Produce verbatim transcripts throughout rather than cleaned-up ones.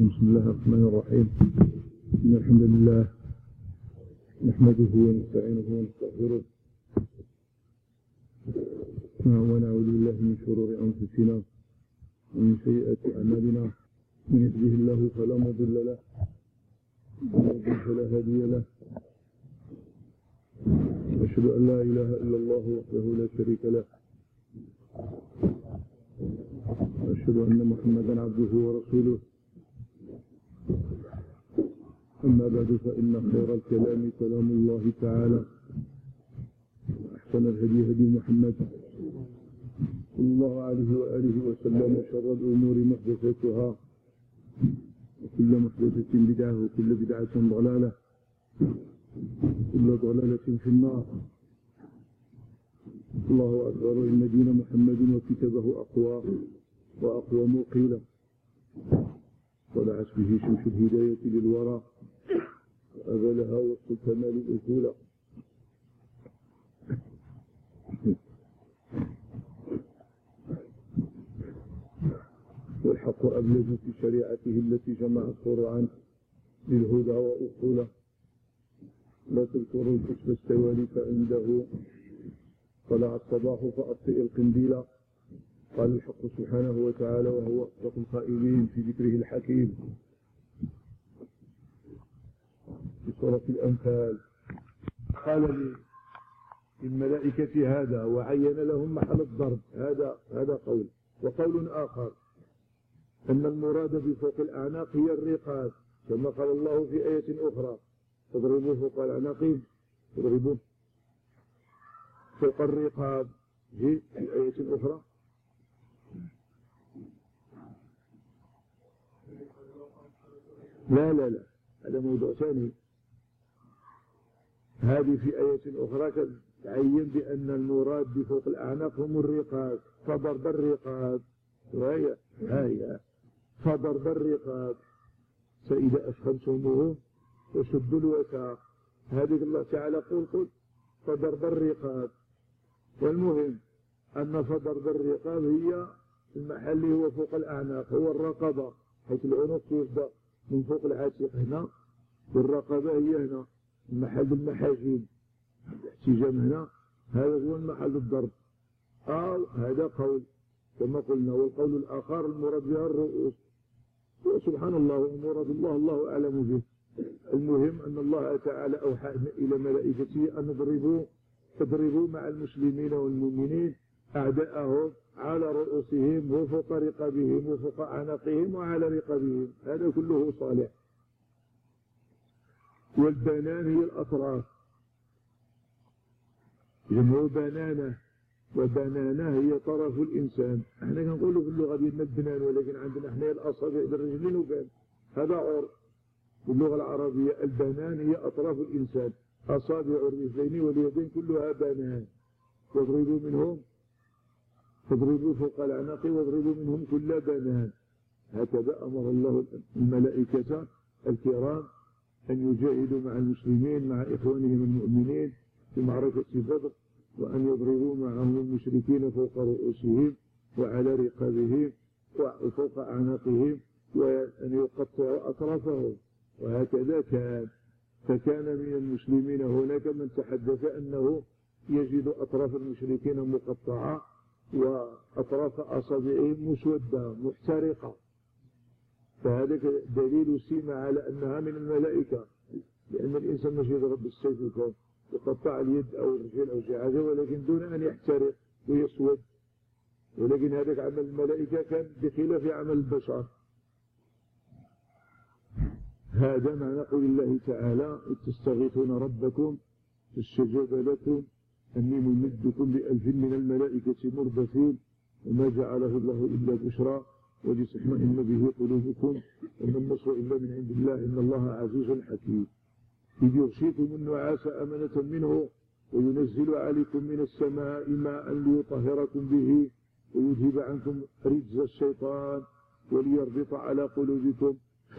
بسم الله الرحمن الرحيم. إن الحمد لله نحمده ونستعينه ونستغفره ونعوذ بالله من شرور أنفسنا ومن سيئات أعمالنا. من يهده الله فلا مضل له ومن يضلل فلا هادي له. أشهد أن لا إله إلا الله وحده لا شريك له. أشهد أن محمدا عبده ورسوله. أما بعد فإن خير الكلام كلام الله تعالى، أحسن الهدي هدي محمد صلى الله عليه وآله وسلم، وشر الأمور محدثاتها وكل محدثة بدعة وكل بدعة ضلالة وكل ضلالة في النار. الله أكبر. إن دين محمد وكتابه أقوى وأقوم قيلا، طلعت به شمس الهداية للورى وأبلها وسط الكمال الأصول. والحق أبلج في شريعته التي جمعت فروعا للهدى وأصولا. لا تذكروا الكتب السوالي فعنده طلع الصباح فأطفئ القنديل. قال الحق سبحانه وتعالى وهو أصدق القائلين في ذكره الحكيم في سورة الأنفال. قال للملائكة هذا وعين لهم محل الضرب. هذا هذا قول. وقول آخر أن المراد بفوق الأعناق هي الرقاب، كما قال الله في آية أخرى تضربوا فوق الأعناق تضربوا فوق الرقاب في آية أخرى. لا لا لا هذا موضوع ثاني. هذه في آية أخرى تعين بأن المراد بفوق الأعناق هم الرقاب، فضرب الرقاب. وهي هي فضرب الرقاب فإذا أثخنتموه فشدوا الوثاق. هذه الله تعالى قل قل فضرب الرقاب. والمهم أن فضرب الرقاب هي المحل هو فوق الأعناق، هو الرقبة، حيث العنق يبدأ من فوق العاتق هنا، والرقبة هي هنا المحل المحاجم، الاحتجام هنا، هذا هو المحل الضرب. أو هذا قول كما قلنا. والقول الآخر المراد بها الرؤوس. وسبحان الله ومراد الله الله أعلم به. المهم أن الله تعالى أوحى إلى ملائكته أن اضربوا اضربوا مع المسلمين والمؤمنين أعداءهم على رؤوسهم وفوق رقابهم وفوق أعناقهم وعلى رقابهم. هذا كله صالح. والبنان هي الأطراف، جمع بنانة، وبنانة هي طرف الإنسان. احنا كنقولوا في اللغة ديالنا البنان، ولكن عندنا احنا الأصابع بالرجلين وبان. هذا عرف. في اللغة العربية البنان هي أطراف الإنسان، أصابع الرجلين واليدين كلها بنان. واضربوا منهم فاضربوا فوق الأعناق واضربوا منهم كل بنان. هكذا أمر الله الملائكة الكرام أن يجاهدوا مع المسلمين مع إخوانهم المؤمنين في معركة بدر، وأن يضربوا معهم المشركين فوق رؤوسهم وعلى رقابهم وفوق أعناقهم، وأن يقطعوا أطرافهم. وهكذا كان. فكان من المسلمين هناك من تحدث أنه يجد أطراف المشركين مقطعة وأطراف أصابعهم مسودة محترقة. فهذا دليل سيما على أنها من الملائكة، لأن الإنسان مش يضرب بالسيف يكون يقطع اليد أو الرجل أو شيء حاجة، ولكن دون أن يحترق ويسود. ولكن هذاك عمل الملائكة كان بخلاف عمل البشر. هذا معنى قول الله تعالى إذ تستغيثون ربكم فاستجاب لكم أني ممدكم بألف من الملائكة مردفين وما جعله الله إلا بشرى ولتطمئن به قلوبكم وما النصر إلا من عند الله إن الله عزيز حكيم. إذ يغشيكم النعاس أمنة منه وينزل عليكم من السماء ماء ليطهركم به ويذهب عنكم رجز الشيطان وليربط على قلوبكم.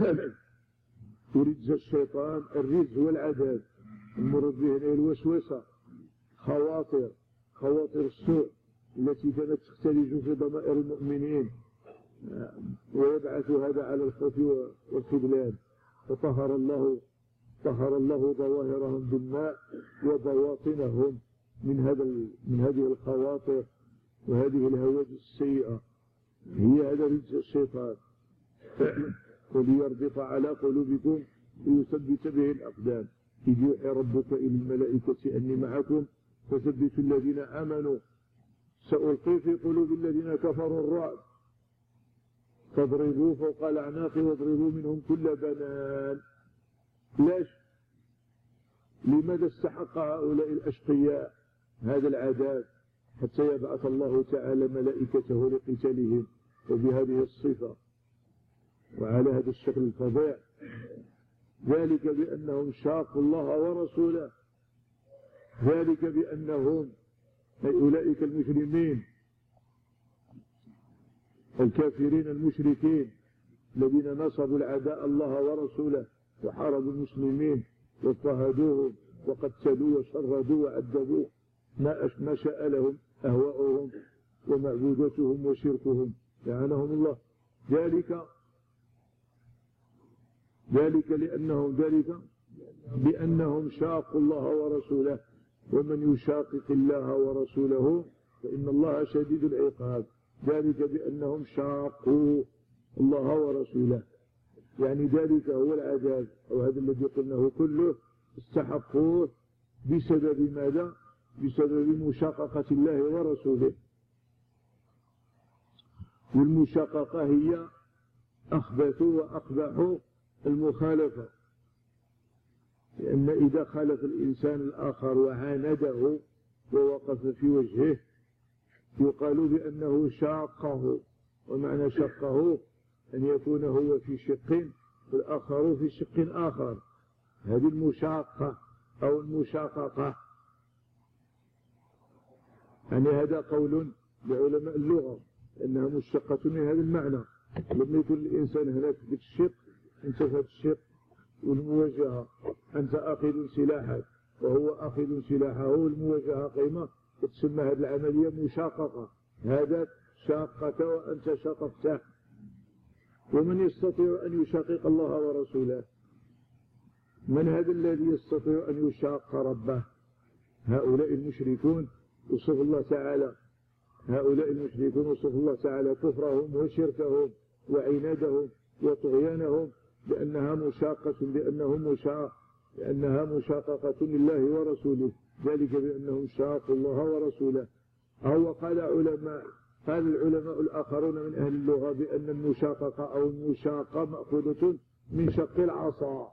ورجز الشيطان الرجز هو العذاب، المراد به الوسوسة، خواطر خواطر السوء التي كانت تختلج في ضمائر المؤمنين ويبعث هذا على الخوف والخذلان. فطهر الله طهر الله ظواهرهم بالماء وبواطنهم من هذا من هذه الخواطر وهذه الهواجس السيئة، هي هذا رجس الشيطان. وليربط على قلوبكم ليثبت به الأقدام. إذ يوحي ربك إلى الملائكة أني معكم فثبتوا الذين آمنوا سألقي في قلوب الذين كفروا الرعب فاضربوا فوق الأعناق واضربوا منهم كل بنان. ليش؟ لماذا استحق هؤلاء الأشقياء هذا العذاب؟ حتى يبعث الله تعالى ملائكته لقتالهم وبهذه الصفة وعلى هذا الشكل الفظيع. ذلك بأنهم شاقوا الله ورسوله، ذلك بأنهم أي أولئك المجرمين الكافرين المشركين الذين نصبوا العداء الله ورسوله وحاربوا المسلمين واضطهدوهم وقتلوا وشردوا وعذبوا ما شاء لهم أهواؤهم ومعبودتهم وشركهم لعنهم الله. ذلك ذلك لأنهم ذلك بأنهم شاقوا الله ورسوله، ومن يشاقق الله ورسوله فإن الله شديد العقاب. ذلك بأنهم شاقوا الله ورسوله، يعني ذلك هو العذاب أو هذا الذي قلناه كله استحقوه بسبب ماذا؟ بسبب مشاققة الله ورسوله. والمشاققة هي أخبث وأقبح المخالفة، لأن إذا خالف الإنسان الآخر وعانده ووقف في وجهه يقال بأنه شاقه، ومعنى شقه أن يكون هو في شق والآخر في شق آخر. هذه المشاقة أو المشاققة، يعني هذا قول لعلماء اللغة أنها مشتقة من هذا المعنى. لما يكون الإنسان هناك في الشق أنت في الشق والمواجهة، أنت أخذ سلاحك وهو أخذ سلاحه والمواجهة قيمة، تسمى هذه العملية مشاققة. هذا شاقة وأنت شاققته. ومن يستطيع أن يشاقق الله ورسوله؟ من هذا الذي يستطيع أن يشاق ربه؟ هؤلاء المشركون وصف الله تعالى هؤلاء المشركون وصف الله تعالى كفرهم وشركهم وعنادهم وطغيانهم بأنها مشاقة بأنهم مشاق لأنها مشاققة لله ورسوله. ذلك بأنهم شاقوا الله ورسوله. أو قال علماء قال العلماء الآخرون من أهل اللغة بأن المشاققة أو المشاقة مأخوذة من شق العصا.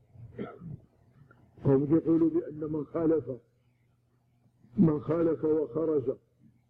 هم يقولوا بأن من خالف من خالف وخرج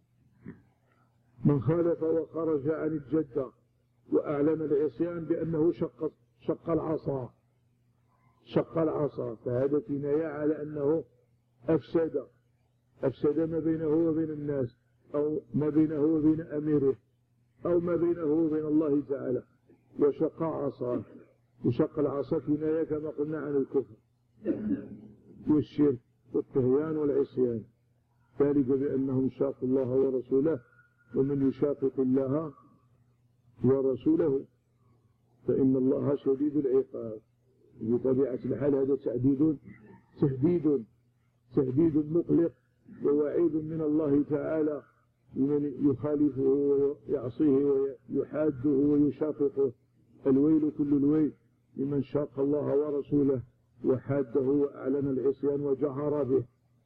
من خالف وخرج عن الجدة وأعلن العصيان بأنه شق شق العصا شق العصا فهذا كناية على أنه أفسد أفسد ما بينه وبين الناس، أو ما بينه وبين أميره، أو ما بينه وبين الله تعالى، وشق عصا. وشق العصا كناية كما قلنا عن الكفر والشرك والطغيان والعصيان. ذلك بأنهم شاقوا الله ورسوله، ومن يشاقق الله ورسوله فإن الله شديد العقاب. بطبيعة الحال هذا تهديد تهديد تهديد مقلق ووعيد من الله تعالى لمن يخالفه ويعصيه ويحاده ويشاققه. الويل كل الويل لمن شاق الله ورسوله وحاده وأعلن العصيان وجهر به.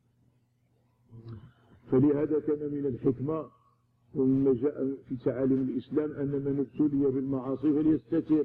فلهذا كان من الحكمة ومما جاء في تعاليم الإسلام أن من ابتلي بالمعاصي فليستتر.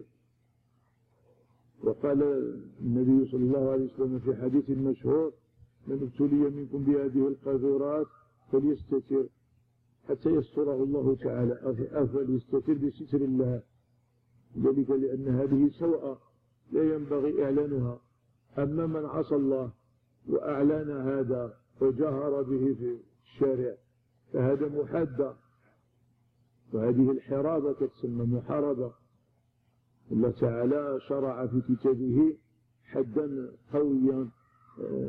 وقال النبي صلى الله عليه وسلم في حديث مشهور: من ابتلي منكم بهذه القاذورات فليستتر حتى يستره الله تعالى، أفليستتر بستر الله. ذلك لأن هذه سوءة لا ينبغي إعلانها. أما من عصى الله وأعلن هذا وجهر به في الشارع فهذا محدة، وهذه الحرابة تسمى محاربة. الله تعالى شرع في كتابه حدا قويا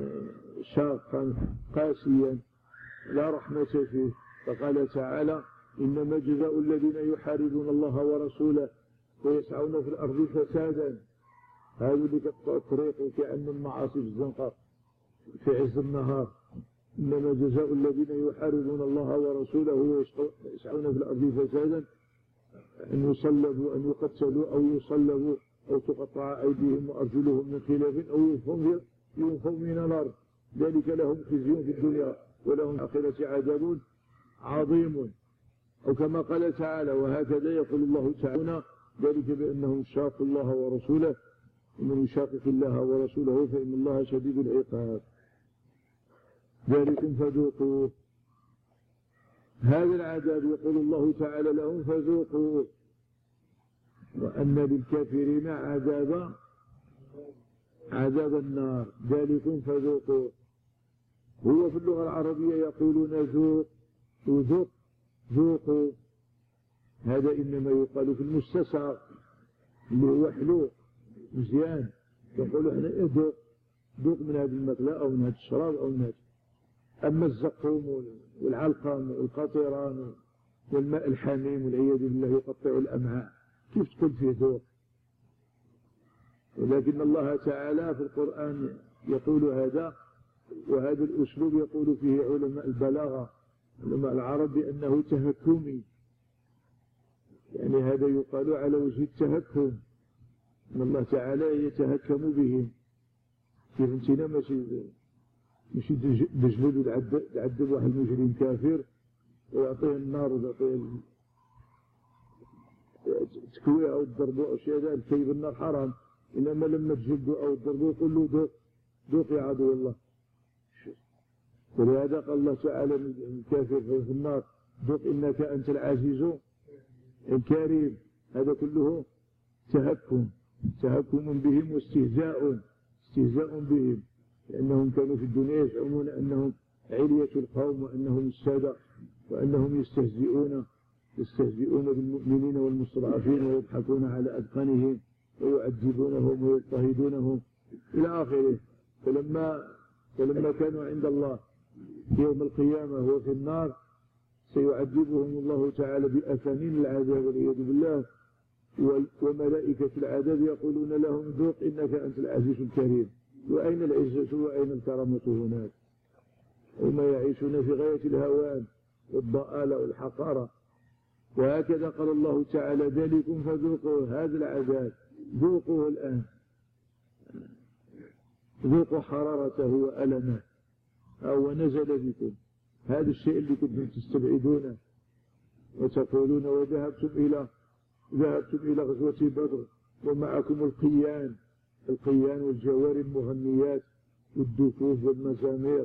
شاقا قاسيا لا رحمة فيه، فقال تعالى: إنما جزاء الذين يحاربون الله ورسوله ويسعون في الأرض فسادا، هذا اللي كتقطع الطريق وكأن المعاصي في الزنقة في عز النهار. إنما جزاء الذين يحاربون الله ورسوله ويسعون في الأرض فسادا أن يصلبوا أن يقتلوا أو يصلبوا أو تقطع أيديهم وأرجلهم من خلاف أو ينفوا من الأرض، ذلك لهم خزي في الدنيا ولهم الآخرة عذاب عظيم. أو كما قال تعالى: وهكذا يقول الله تعالى ذلك بأنهم شاقوا الله ورسوله ومن يشاقق الله ورسوله فإن الله شديد العقاب. ذلكم فذوقوه، هذا العذاب يقول الله تعالى لهم فذوقوه، وأن للكافرين عذاب عذاب النار. ذلكم فذوقوه، هو في اللغة العربية يقولون ذوق وذوق ذوقوا، هذا إنما يقال في المستساغ اللي هو حلو مزيان، يقولوا احنا ذوق ذوق من هذا الماكلة أو من هذا الشراب أو من هذا. أما الزقوم والعلقم والقطيران والماء الحميم والعياذ بالله يقطع الأمعاء، كيف تقول فيه ذوق؟ ولكن الله تعالى في القرآن يقول هذا، وهذا الأسلوب يقول فيه علماء البلاغة علماء العرب بأنه تهكمي، يعني هذا يقال على وجه التهكم، أن الله تعالى يتهكم بهم. كيف انتنا ماشي ماشي تجلد وتعذب واحد المجرم كافر ويعطيه النار ويعطيه تكويه أو تضربه أو شيء هذا كيف النار حرام، إنما لما تجلده أو تضربه قل له ذوق ذوق يا عدو الله. ولهذا قال الله تعالى الكافر في النار: ذوق إنك أنت العزيز الكريم. هذا كله تهكم تهكم بهم واستهزاء استهزاء بهم، لأنهم كانوا في الدنيا يزعمون أنهم علية القوم وأنهم السادة وأنهم يستهزئون يستهزئون بالمؤمنين والمستضعفين ويضحكون على أذقانهم ويعذبونهم ويضطهدونهم إلى آخره. فلما فلما كانوا عند الله يوم القيامة هو في النار سيعذبهم الله تعالى بأثانين العذاب والعياذ بالله، وملائكة العذاب يقولون لهم: ذوق إنك أنت العزيز الكريم. وأين العزة وأين الكرامة هناك؟ هم يعيشون في غاية الهوان والضآلة والحقارة. وهكذا قال الله تعالى: ذلكم فذوقوا هذا العذاب، ذوقوه الآن، ذوقوا حرارته وألمه، أو نزل بكم هذا الشيء اللي كنتم تستبعدونه وتقولون وذهبتم إلى ذهبتم إلى غزوة بدر ومعكم القيان القيان والجواري المغنيات والدفوف والمزامير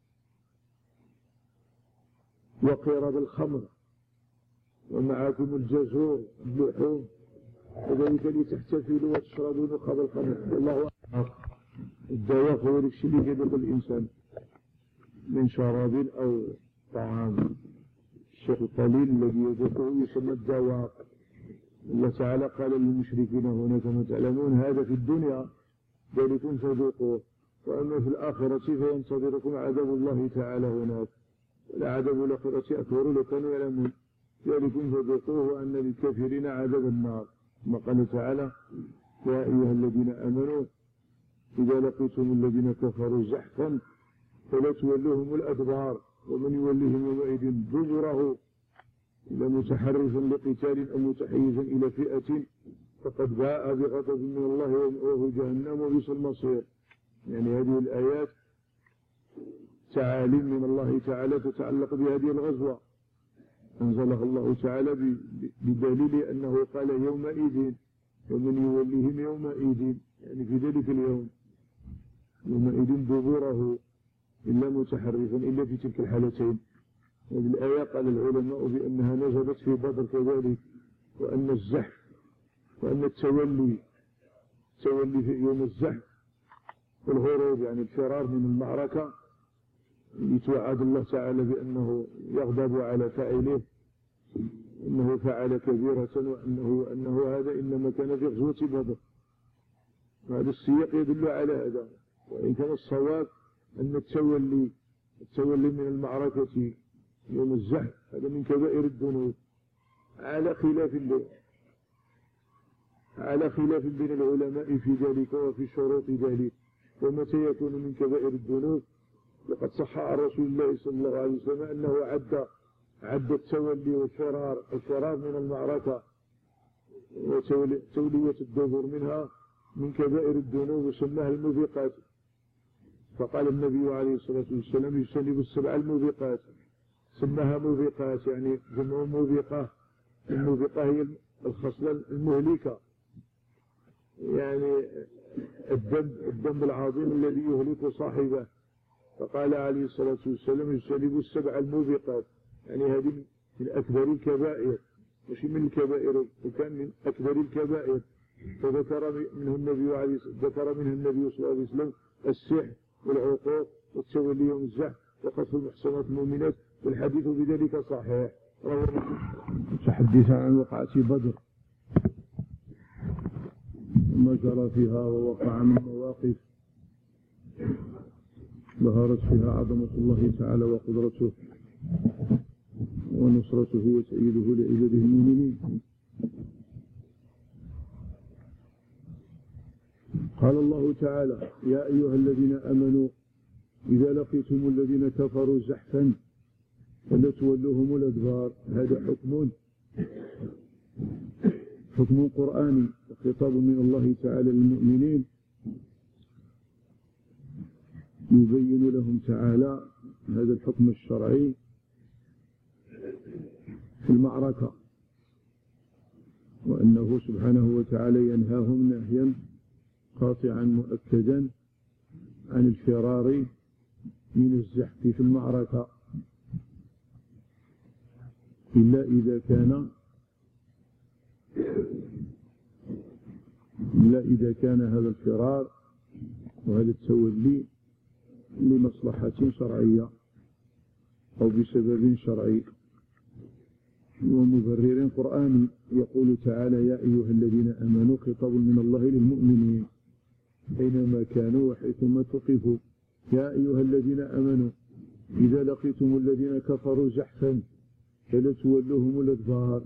وقرب الخمر، ومعكم الجزور اللحوم، وذلك لتحتفلوا وتشربوا نخب الخمر. الله أكبر. الدواء هو الشيء اللي يذوق الإنسان من شراب أو طعام، الشيء القليل الذي يذوقه يسمى الدواء. الله تعالى قال للمشركين هنا كما تعلمون: هذا في الدنيا ذلكم فذوقوه، وأما في الآخرة فينتظركم عذاب الله تعالى هناك، والعذاب الآخرة أكبر لو كانوا يعلمون. ذلكم فذوقوه وأن للكافرين عذاب النار. ثم قال تعالى: يا أيها الذين آمنوا إذا لقيتم الذين كفروا زحفا فلا تولوهم الأدبار ومن يوليهم يومئذ دبره إلا متحرفا لقتال أو متحيزا إلى فئة فقد باء بغضب من الله ومأواه جهنم وبئس المصير. يعني هذه الآيات تعاليم من الله تعالى تتعلق بهذه الغزوة، أنزلها الله تعالى بدليل أنه قال يومئذ ومن يوليهم يومئذ، يعني في ذلك اليوم يومئذ دبره إلا متحرفا إلا في تلك الحالتين. هذه الآية قال العلماء بأنها نزلت في بدر كذلك، وأن الزحف وأن التولي التولي في يوم الزحف والهروب يعني الفرار من المعركة يتوعد الله تعالى بأنه يغضب على فاعله، إنه فعل كبيرة وأنه, وأنه هذا إنما كان في غزوة بدر. هذا السياق يدل على هذا، وإن كان الصواب أن التولي التولي من المعركة يوم الزحف هذا من كبائر الذنوب على خلاف الليل على خلاف بين العلماء في ذلك وفي شروط ذلك ومتى يكون من كبائر الذنوب. وقد صح عن رسول الله صلى الله عليه وسلم أنه عد عد التولي والفرار الفرار من المعركة وتولية الدبر منها من كبائر الذنوب وسماها الموبقات. فقال النبي عليه الصلاة والسلام يجتنب السبع الموبقات سماها موبقات يعني جمع موبقة. الموبقة هي الخصلة المهلكة يعني الذنب الذنب العظيم الذي يهلك صاحبه. فقال عليه الصلاة والسلام يجتنب السبع الموبقات يعني هذه من أكبر الكبائر مش من الكبائر وكان من أكبر الكبائر. فذكر منه النبي عليه ذكر منها النبي صلى الله عليه وسلم السحر والعقوق والتولي يوم الزحف وقذف المحصنات المؤمنات والحديث بذلك صحيح. تحدث عن وقعة بدر وما جرى فيها ووقع من مواقف ظهرت فيها عظمة الله تعالى وقدرته ونصرته وتأييده لعباده المؤمنين. قال الله تعالى يا أيها الذين آمنوا إذا لقيتم الذين كفروا زحفا فلا تولوهم الأدبار. هذا حكم حكم قرآني خطاب من الله تعالى للمؤمنين يبين لهم تعالى هذا الحكم الشرعي في المعركة وأنه سبحانه وتعالى ينهاهم نهيا قاطعا مؤكدا عن الفرار من الزحف في المعركة إلا إذا كان إلا إذا كان هذا الفرار وهذا التولي لمصلحة شرعية أو بسبب شرعي ومبرر قرآني. يقول تعالى يا أيها الذين آمنوا خطاب من الله للمؤمنين أينما كانوا وحيثما تقفوا. يا أيها الذين آمنوا إذا لقيتم الذين كفروا زحفا فلا تولوهم الأدبار.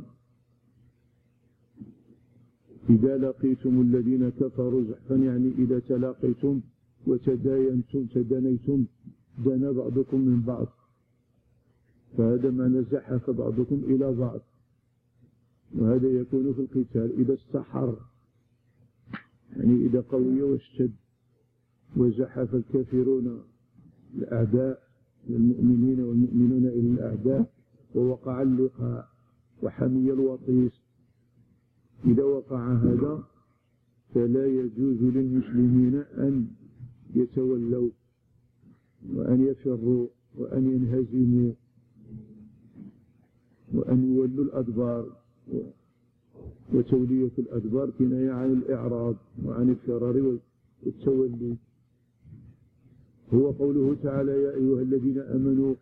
إذا لقيتم الذين كفروا زحفا يعني إذا تلاقيتم وتداينتم تدانيتم دنا بعضكم من بعض فهذا معنى زحف بعضكم إلى بعض. وهذا يكون في القتال إذا استحر يعني إذا قوي واشتد وزحف الكافرون الأعداء المؤمنين والمؤمنون إلى الأعداء ووقع اللقاء وحمي الوطيس. إذا وقع هذا فلا يجوز للمسلمين أن يتولوا وأن يفروا وأن ينهزموا وأن يولوا الأدبار. وتولية الأدبار كناية عن الإعراض وعن الفرار والتولي. هو قوله تعالى يا أيها الذين آمنوا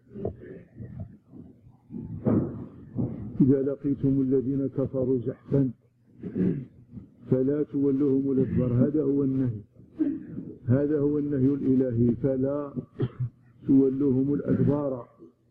إذا لقيتم الذين كفروا زحفا فلا تولوهم الأدبار. هذا هو النهي هذا هو النهي الإلهي فلا تولوهم الأدبار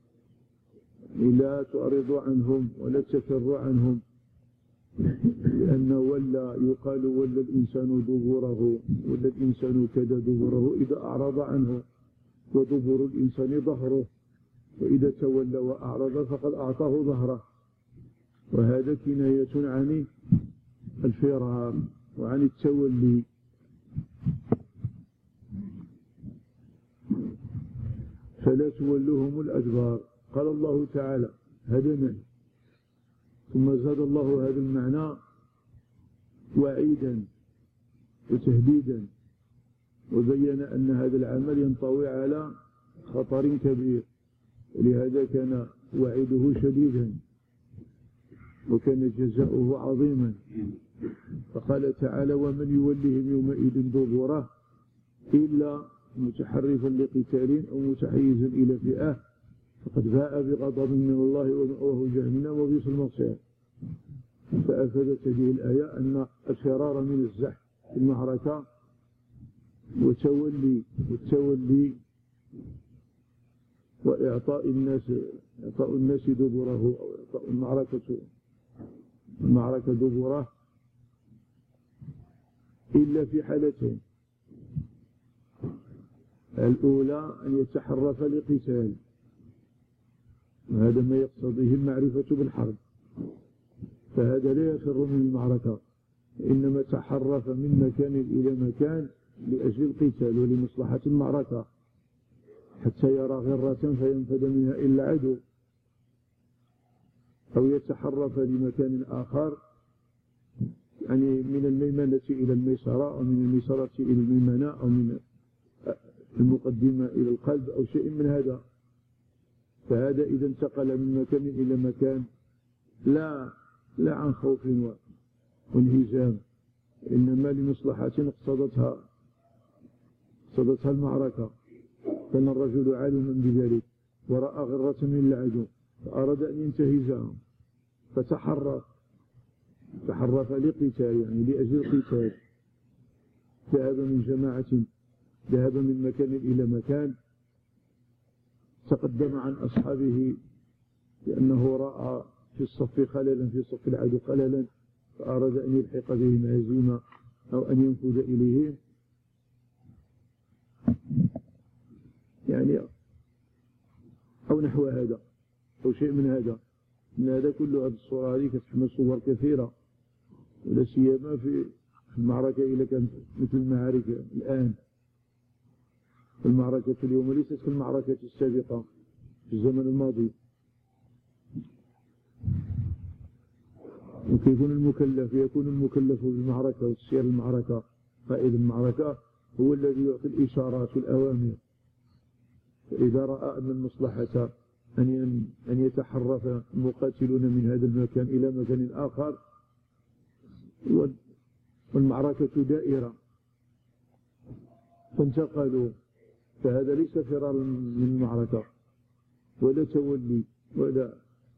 لا تعرضوا عنهم ولا تفروا عنهم. لأن ولا يقال ولا الإنسان دبره ولا الإنسان كذا دبره إذا أعرض عنه ودبر الإنسان ظهره وإذا تولى وأعرض فقد أعطاه ظهره. وهذا كناية عن الفرار وعن التولي. فلا تولوهم الأدبار. قال الله تعالى هذا نهي ثم زاد الله هذا المعنى وعيدا وتهديدا وبين أن هذا العمل ينطوي على خطر كبير ولهذا كان وعيده شديدا وكان جزاؤه عظيما. فقال تعالى ومن يولهم يومئذ دبره إلا متحرفا لقتال أو متحيزا إلى فئة فقد باء بغضب من الله ومأواه جهنم وبئس المصير. فأفادت هذه الآية أن الفرار من الزحف في المعركة وتولي والتولي وإعطاء الناس إعطاء الناس دبره، أو إعطاء المعركة المعركة دبره، إلا في حالتين. الأولى أن يتحرف لقتال، وهذا ما يقتضيه المعرفة بالحرب، فهذا لا يفر من المعركة، إنما تحرف من مكان إلى مكان لأجل القتال ولمصلحة المعركة، حتى يرى غرة فينفذ منها إلا عدو، أو يتحرف لمكان آخر، يعني من الميمنة إلى الميسرة، أو من الميسرة إلى الميمنة، أو من المقدمة إلى القلب، أو شيء من هذا. فهذا إذا انتقل من مكان إلى مكان لا لا عن خوف وانهزام، إنما لمصلحة اقتضتها اقتضتها المعركة. كان الرجل عالما بذلك ورأى غرة من العدو فأراد أن ينتهزها، فتحرف تحرف لقتال، يعني لأجل القتال، ذهب من جماعة ذهب من مكان إلى مكان، تقدم عن أصحابه لأنه رأى في الصف خللا، في صف العدو خللا، فأراد أن يلحق بهم هزيمة أو أن ينفذ إليهم، يعني أو نحو هذا، أو شيء من هذا. من هذا كله، هذه الصورة هذه كتحمل صور كثيرة، ولا سيما في المعركة إذا كانت مثل المعارك الآن. المعركة اليوم ليست كالمعركة السابقة في الزمن الماضي. وكيكون المكلف يكون المكلف بالمعركة وتسيير المعركة، قائد المعركة هو الذي يعطي الإشارات والأوامر. فإذا رأى أن المصلحة أن أن يتحرف المقاتلون من هذا المكان إلى مكان آخر، والمعركة دائرة، فانتقلوا، فهذا ليس فرار من المعركة ولا تولي ولا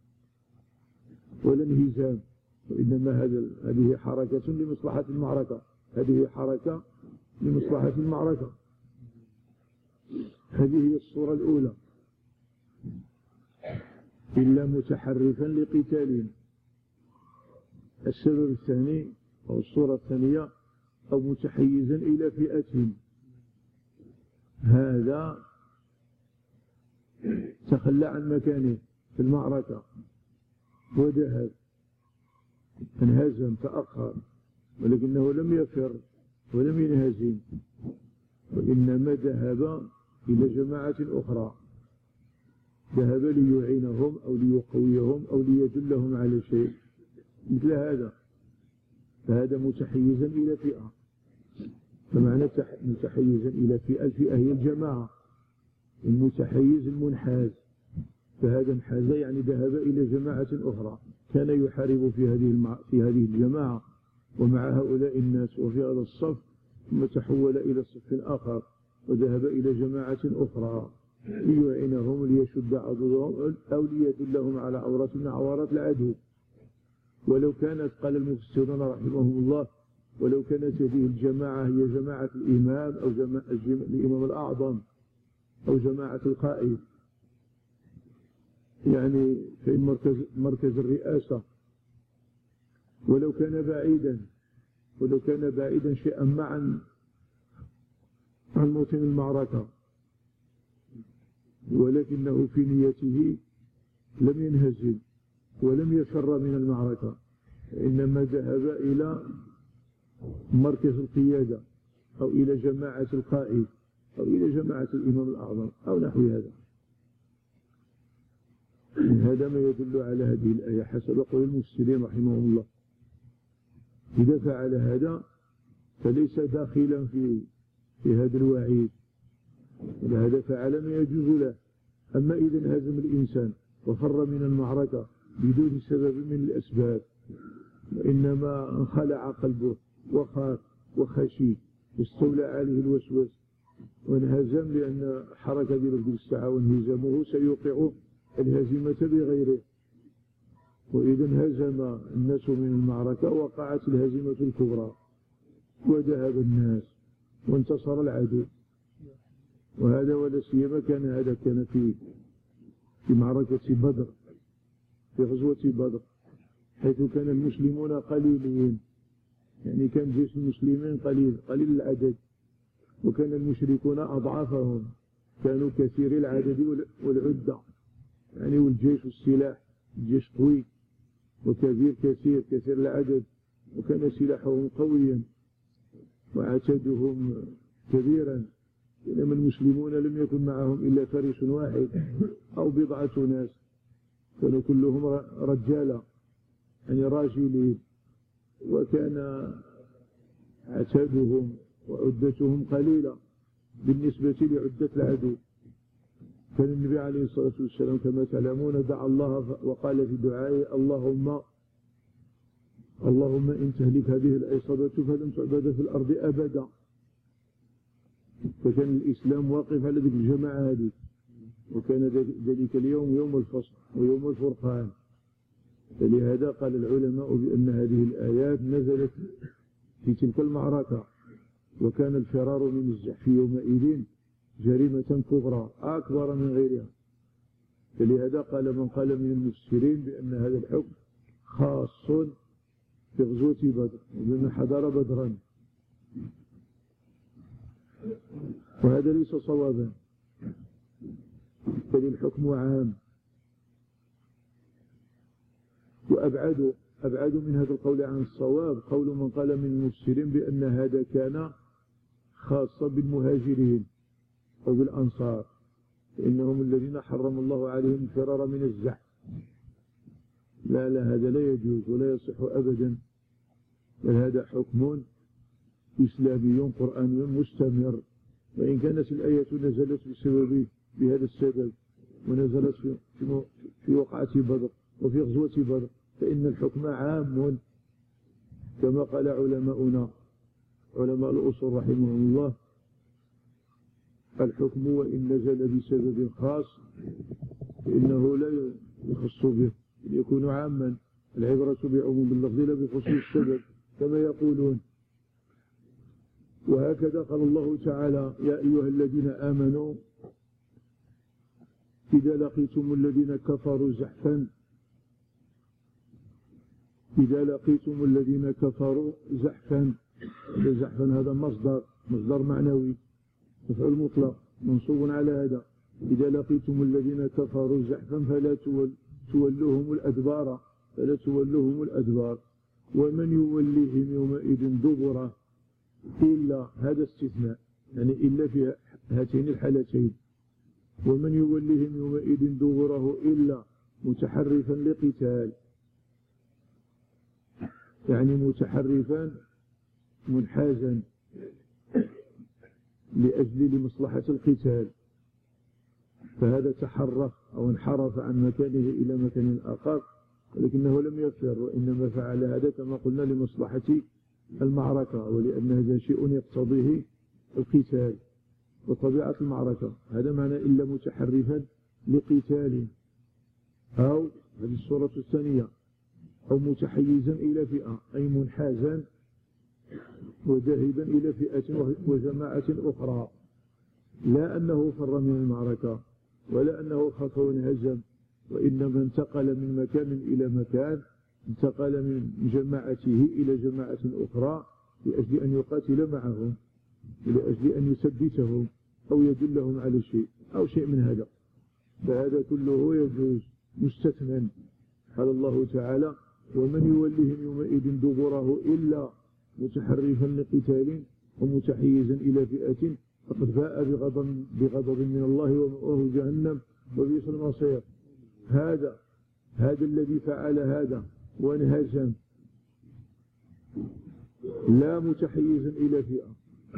ولا انهزام، وإنما هذا هذه حركة لمصلحة المعركة، هذه حركة لمصلحة المعركة. هذه هي الصورة الأولى. إلا متحرفا لقتال. السبب الثاني أو الصورة الثانية، أو متحيزا إلى فئة، هذا تخلى عن مكانه في المعركة وذهب، انهزم، تأخر، ولكنه لم يفر ولم ينهزم، وإنما ذهب إلى جماعة أخرى، ذهب ليعينهم أو ليقويهم أو ليدلهم على شيء مثل هذا، فهذا متحيزا إلى فئة. فمعنى متحيزا إلى فئة، الفئة هي الجماعة، المتحيز المنحاز، فهذا انحاز يعني ذهب إلى جماعة أخرى، كان يحارب في هذه المع... في هذه الجماعة ومع هؤلاء الناس وفي هذا الصف، ثم تحول إلى صف آخر وذهب إلى جماعة أخرى ليعينهم ليشد عضدهم أو ليدلهم على عورة من عورات العدو. ولو كانت، قال المفسرون رحمهم الله، ولو كانت هذه الجماعة هي جماعة الإمام أو جماعة الإمام الأعظم أو جماعة القائد، يعني في مركز, مركز الرئاسة، ولو كان بعيدا ولو كان بعيدا شيئا ما عن عن موطن المعركة، ولكنه في نيته لم ينهزم ولم يفر من المعركة، إنما ذهب إلى مركز القيادة أو إلى جماعة القائد أو إلى جماعة الإمام الأعظم أو نحو هذا. هذا ما يدل على هذه الآية حسب قول المفسرين رحمهم الله. إذا فعل هذا فليس داخلا في في هذا الوعيد، ولهذا فعل ما يجوز له. أما إذا انهزم الإنسان وفر من المعركة بدون سبب من الأسباب، وإنما انخلع قلبه وخاف وخشي واستولى عليه الوسوس وانهزم، لأن حركة برفض الساعة وانهزامه سيوقع الهزيمة بغيره. وإذا انهزم الناس من المعركة وقعت الهزيمة الكبرى وذهب الناس وانتصر العدو. وهذا ولا سيما كان هذا كان في في معركة بدر، في غزوة بدر، حيث كان المسلمون قليلين، يعني كان جيش المسلمين قليل قليل العدد، وكان المشركون أضعافهم، كانوا كثير العدد والعدة، يعني والجيش والسلاح، الجيش قوي وكبير كثير كثير العدد، وكان سلاحهم قويا وعتادهم كبيرا، بينما المسلمون لم يكن معهم إلا فارس واحد أو بضعة ناس، كانوا كلهم رجالا يعني راجلين، وكان عتادهم وعدتهم قليلة بالنسبة لعدة العدو. كان النبي عليه الصلاة والسلام كما تعلمون دعا الله وقال في دعائه: اللهم اللهم إن تهلك هذه العصابة فلن تعبد في الأرض أبدا. فكان الإسلام واقف على ذلك الجماعة هذه، وكان ذلك اليوم يوم الفصل ويوم الفرقان. فلهذا قال العلماء بأن هذه الآيات نزلت في تلك المعركة، وكان الفرار من الزحف يومئذ جريمة كبرى أكبر من غيرها. فلهذا قال من قال من المفسرين بأن هذا الحكم خاص في غزوة بدر وبمن حضر بدرا، وهذا ليس صوابا، بل الحكم عام. وأبعد أبعد من هذا القول عن الصواب قول من قال من المفسرين بأن هذا كان خاصا بالمهاجرين أو بالأنصار، فإنهم الذين حرم الله عليهم الفرار من الزحف. لا لا هذا لا يجوز ولا يصح أبدا، بل هذا حكم إسلامي قرآني مستمر، وإن كانت الآية نزلت بسبب بهذا السبب ونزلت في, في, في وقعة بدر وفي غزوة بدر، فإن الحكم عام كما قال علماؤنا علماء الأصول رحمهم الله: الحكم وإن نزل بسبب خاص فإنه لا يخص به، يكون عاما. العبرة بعموم اللفظ لا بخصوص السبب كما يقولون. وهكذا قال الله تعالى: يا أيها الذين آمنوا إذا لقيتم الذين كفروا زحفا إذا لقيتم الذين كفروا زحفا زحفا هذا مصدر مصدر معنوي مفعول مطلق منصوب على هذا. إذا لقيتم الذين كفروا زحفا فلا تولوهم الأدبار فلا تولوهم الأدبار ومن يوليهم يومئذ دبره إلا، هذا استثناء يعني إلا في هاتين الحالتين، ومن يوليهم يومئذ دبره إلا متحرفا لقتال، يعني متحرفا منحازا لأجل لمصلحة القتال، فهذا تحرف أو انحرف عن مكانه إلى مكان آخر، ولكنه لم يفر، وإنما فعل هذا كما قلنا لمصلحة المعركة، ولأن هذا شيء يقتضيه القتال وطبيعة المعركة. هذا معنى إلا متحرفا لقتال، أو هذه الصورة الثانية، أو متحيزا إلى فئة أي منحازا وذاهبا إلى فئة وجماعة أخرى، لا أنه فر من المعركة ولا أنه خاف وانهزم، وإنما انتقل من مكان إلى مكان، انتقل من جماعته إلى جماعة أخرى لأجل أن يقاتل معهم ولأجل أن يثبتهم أو يدلهم على شيء أو شيء من هذا. فهذا كله يجوز مستثنى. قال الله تعالى: ومن يوليهم يومئذ دبره إلا متحرفا لقتال ومتحيزا إلى فئة فقد باء بغضب, بغضب من الله ومأواه جهنم وبئس المصير. هذا هذا الذي فعل هذا وانهزم لا متحيزا إلى فئة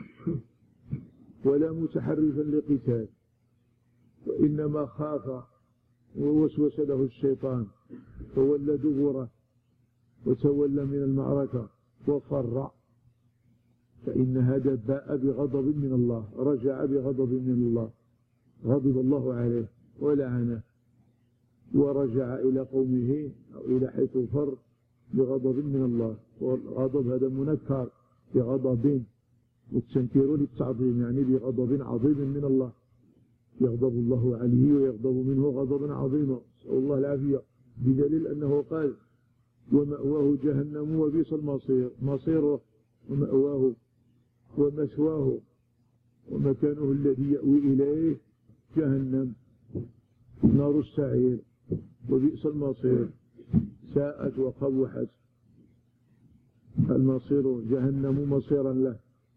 ولا متحرفا لقتال، وإنما خاف ووسوس له الشيطان فولى دبره وتولى من المعركة وفر، فإن هذا باء بغضب من الله، رجع بغضب من الله، غضب الله عليه ولعنه، ورجع إلى قومه أو إلى حيث فر بغضب من الله. والغضب هذا منكر بغضب، والتنكير للتعظيم يعني بغضب عظيم من الله. يغضب الله عليه ويغضب منه غضبا عظيما، نسأل الله العافية، بدليل أنه قال ومأواه جهنم وبئس المصير، مصيره ومأواه ومثواه ومكانه الذي يأوي إليه جهنم نار السعير، وبئس المصير، ساءت وقبحت المصير جهنم مصيرا له.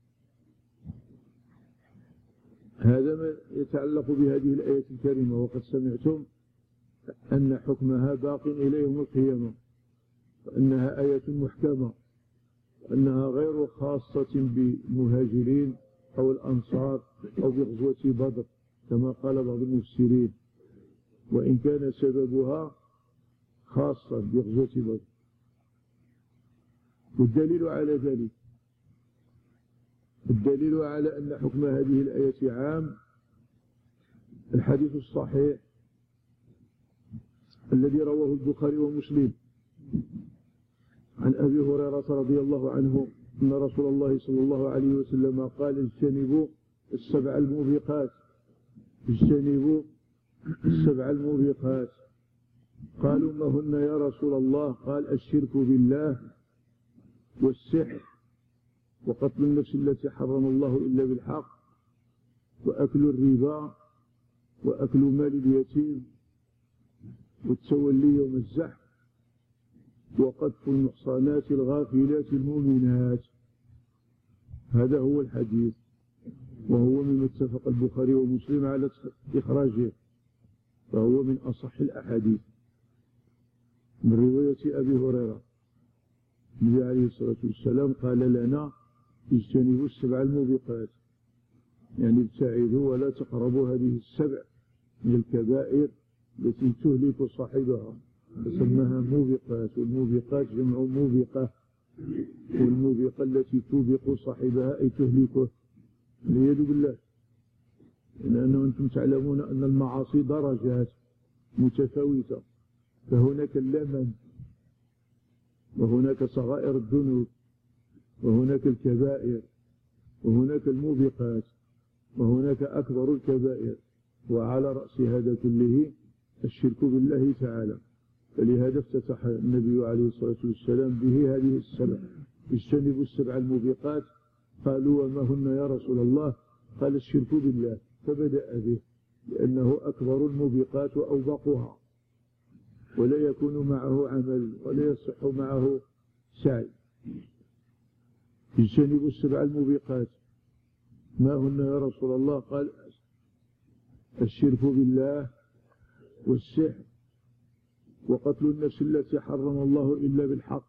هذا ما يتعلق بهذه الآية الكريمة. وقد سمعتم أن حكمها باق إلى يوم القيامة، وأنها آية محكمة، وأنها غير خاصة بمهاجرين أو الأنصار أو بغزوة بدر كما قال بعض المفسرين، وإن كان سببها خاصا بغزوة بدر. والدليل على ذلك، الدليل على أن حكم هذه الآية عام الحديث الصحيح الذي رواه البخاري ومسلم عن أبي هريرة رضي الله عنه أن رسول الله صلى الله عليه وسلم قال اجتنبوا السبع الموبقات، اجتنبوا السبع الموبقات. قالوا ما هن يا رسول الله؟ قال الشرك بالله والسحر وقتل النفس التي حرم الله إلا بالحق وأكل الربا وأكل مال اليتيم والتولي يوم الزحف وقذف المحصنات الغافلات المؤمنات. هذا هو الحديث، وهو مما اتفق البخاري ومسلم على إخراجه، فهو من أصح الأحاديث من رواية أبي هريرة. النبي عليه الصلاة والسلام قال لنا اجتنبوا السبع الموبقات، يعني ابتعدوا ولا تقربوا هذه السبع من الكبائر التي تهلك صاحبها، فسماها موبقات، والموبقات جمع موبقة، والموبقة التي توبق صاحبها أي تهلكه والعياذ بالله. لأنه أنتم تعلمون أن المعاصي درجات متفاوتة، فهناك اللمم وهناك صغائر الذنوب وهناك الكبائر وهناك الموبقات وهناك أكبر الكبائر، وعلى رأس هذا كله الشرك بالله تعالى. فلهذا افتتح النبي عليه الصلاة والسلام به هذه السبع، اجتنبوا السبع الموبقات. قالوا وما هن يا رسول الله؟ قال الشرك بالله، فبدأ به لأنه أكبر الموبقات وأوبقها، ولا يكون معه عمل ولا يصح معه سعي. اجتنبوا السبع الموبقات. ما هن يا رسول الله؟ قال الشرك بالله والسحر وقتل النفس التي حرم الله إلا بالحق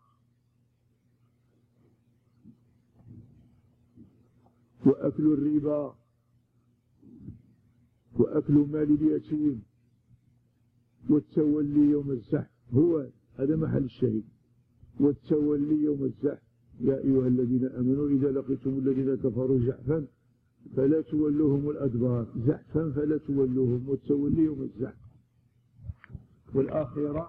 وأكل الربا وأكل مال اليتيم والتولي يوم الزحف. هو هذا محل الشهيد، والتولي يوم الزحف. يا أيها الذين آمنوا إذا لقيتم الذين كفروا زحفا فلا تولوهم الأدبار، زحفا فلا تولوهم، والتولي يوم الزحف. والآخرة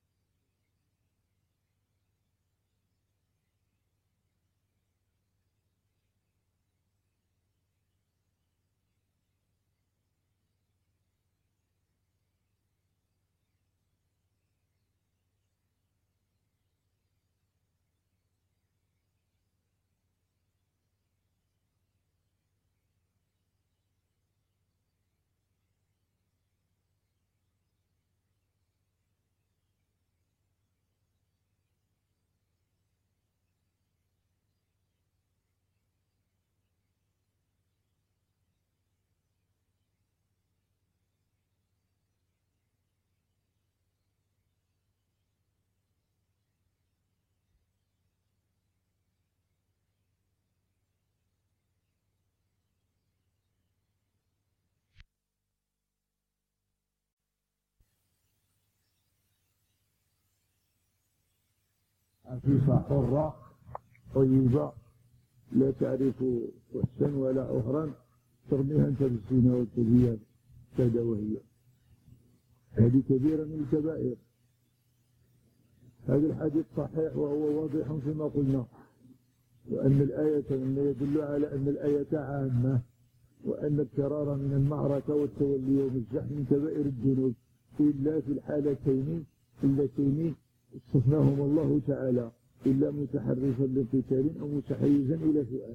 عفيفة حرة طيبة لا تعرف وحشا ولا عهرا ترميها أنت بالزنا والكبير كذا وهي، هذه كبيرة من الكبائر. هذا الحديث صحيح وهو واضح فيما قلنا، وأن الآية مما يدل على أن الآية عامة وأن الفرار من المعركة والتولي يوم الزحف من كبائر الذنوب إلا في الحالتين اللتين استثناهما الله تعالى، إلا متحرفا لقتال أو متحيزا إلى فئة.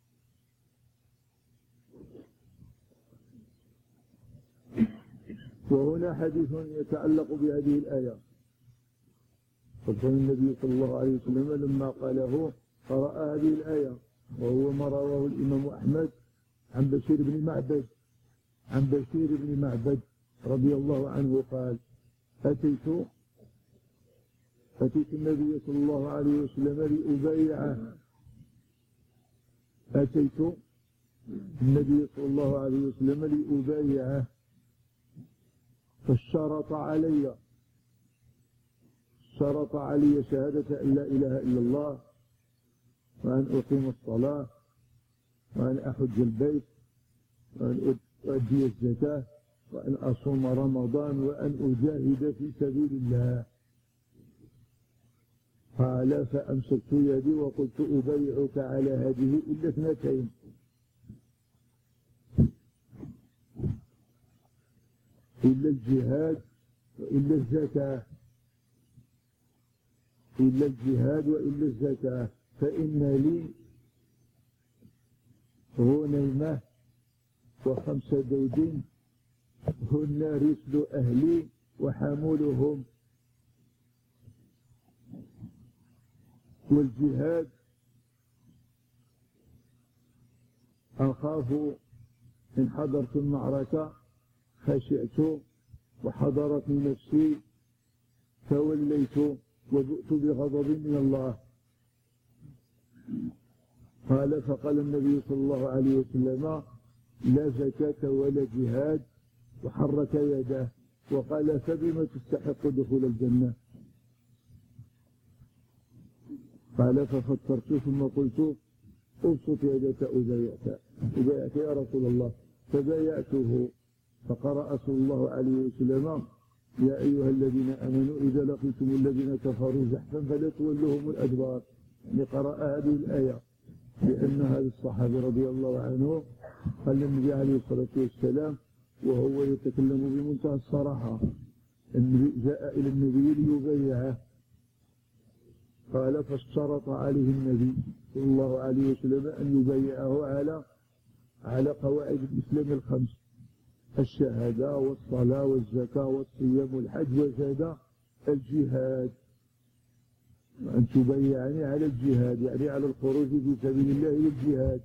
وهنا حديث يتعلق بهذه الآية. فكان النبي صلى الله عليه وسلم لما قاله قرأ هذه الآية، وهو ما رواه الإمام أحمد عن بشير بن معبد عن بشير بن معبد رضي الله عنه قال: أتيت أتيت النبي صلى الله عليه وسلم لأبايعه أتيت النبي صلى الله عليه وسلم لأبايعه فاشترط علي شرط علي شهادة أن لا إله إلا الله، وأن أقيم الصلاة، وأن أحج البيت، وأن أؤدي الزكاة، وأن أصوم رمضان، وأن أجاهد في سبيل الله. قال: فأمسكت يدي وقلت: أبايعك على هذه إلا اثنتين، إلا الجهاد وإلا الزكاة، إلا الجهاد وإلا الزكاة، فإن لي غنيمة وخمس دود هن رسل أهلي وحمولهم، والجهاد أخاف إن حضرت المعركة خشعت وحضرتني نفسي فوليت وجئت بغضب من الله. قال: فقال النبي صلى الله عليه وسلم: لا زكاة ولا جهاد، وحرك يده وقال: فبما تستحق دخول الجنة؟ قال: ففكرت ثم قلت: ابسط يدك أبايعك أبايعك يا رسول الله، فبايعته. فقرأ صلى الله عليه وسلم: يا أيها الذين آمنوا إذا لقيتم الذين كفروا زحفا فلا تولوهم الأدبار. يعني قرأ هذه الآية لأن هذا الصحابي رضي الله عنه قال النبي عليه الصلاة والسلام وهو يتكلم بمنتهى الصراحة، النبي جاء إلى النبي ليبايعه، قال: فاشترط عليه النبي صلى الله عليه وسلم أن يبايعه على على قواعد الإسلام الخمس: الشهادة والصلاة والزكاة والصيام والحج، وزاد الجهاد، أن تبايعني على الجهاد يعني على الخروج في سبيل الله إلى الجهاد.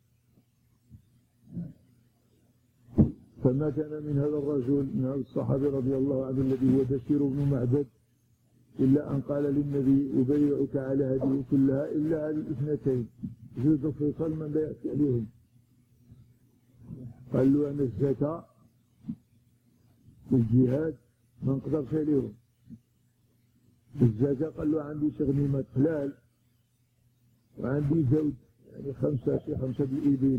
فما كان من هذا الرجل من هذا الصحابي رضي الله عنه الذي هو بشير بن معبد إلا أن قال للنبي: أبايعك على هذه كلها إلا هذه الاثنتين. زيد فيصل من لا يأتي عليهم. قال له: أنا الزكاة والجهاد ما نقدرش عليهم. الزكاة قال له: عندي غنيمة حلال، وعندي زوج يعني خمسة شي خمسة بالإبل،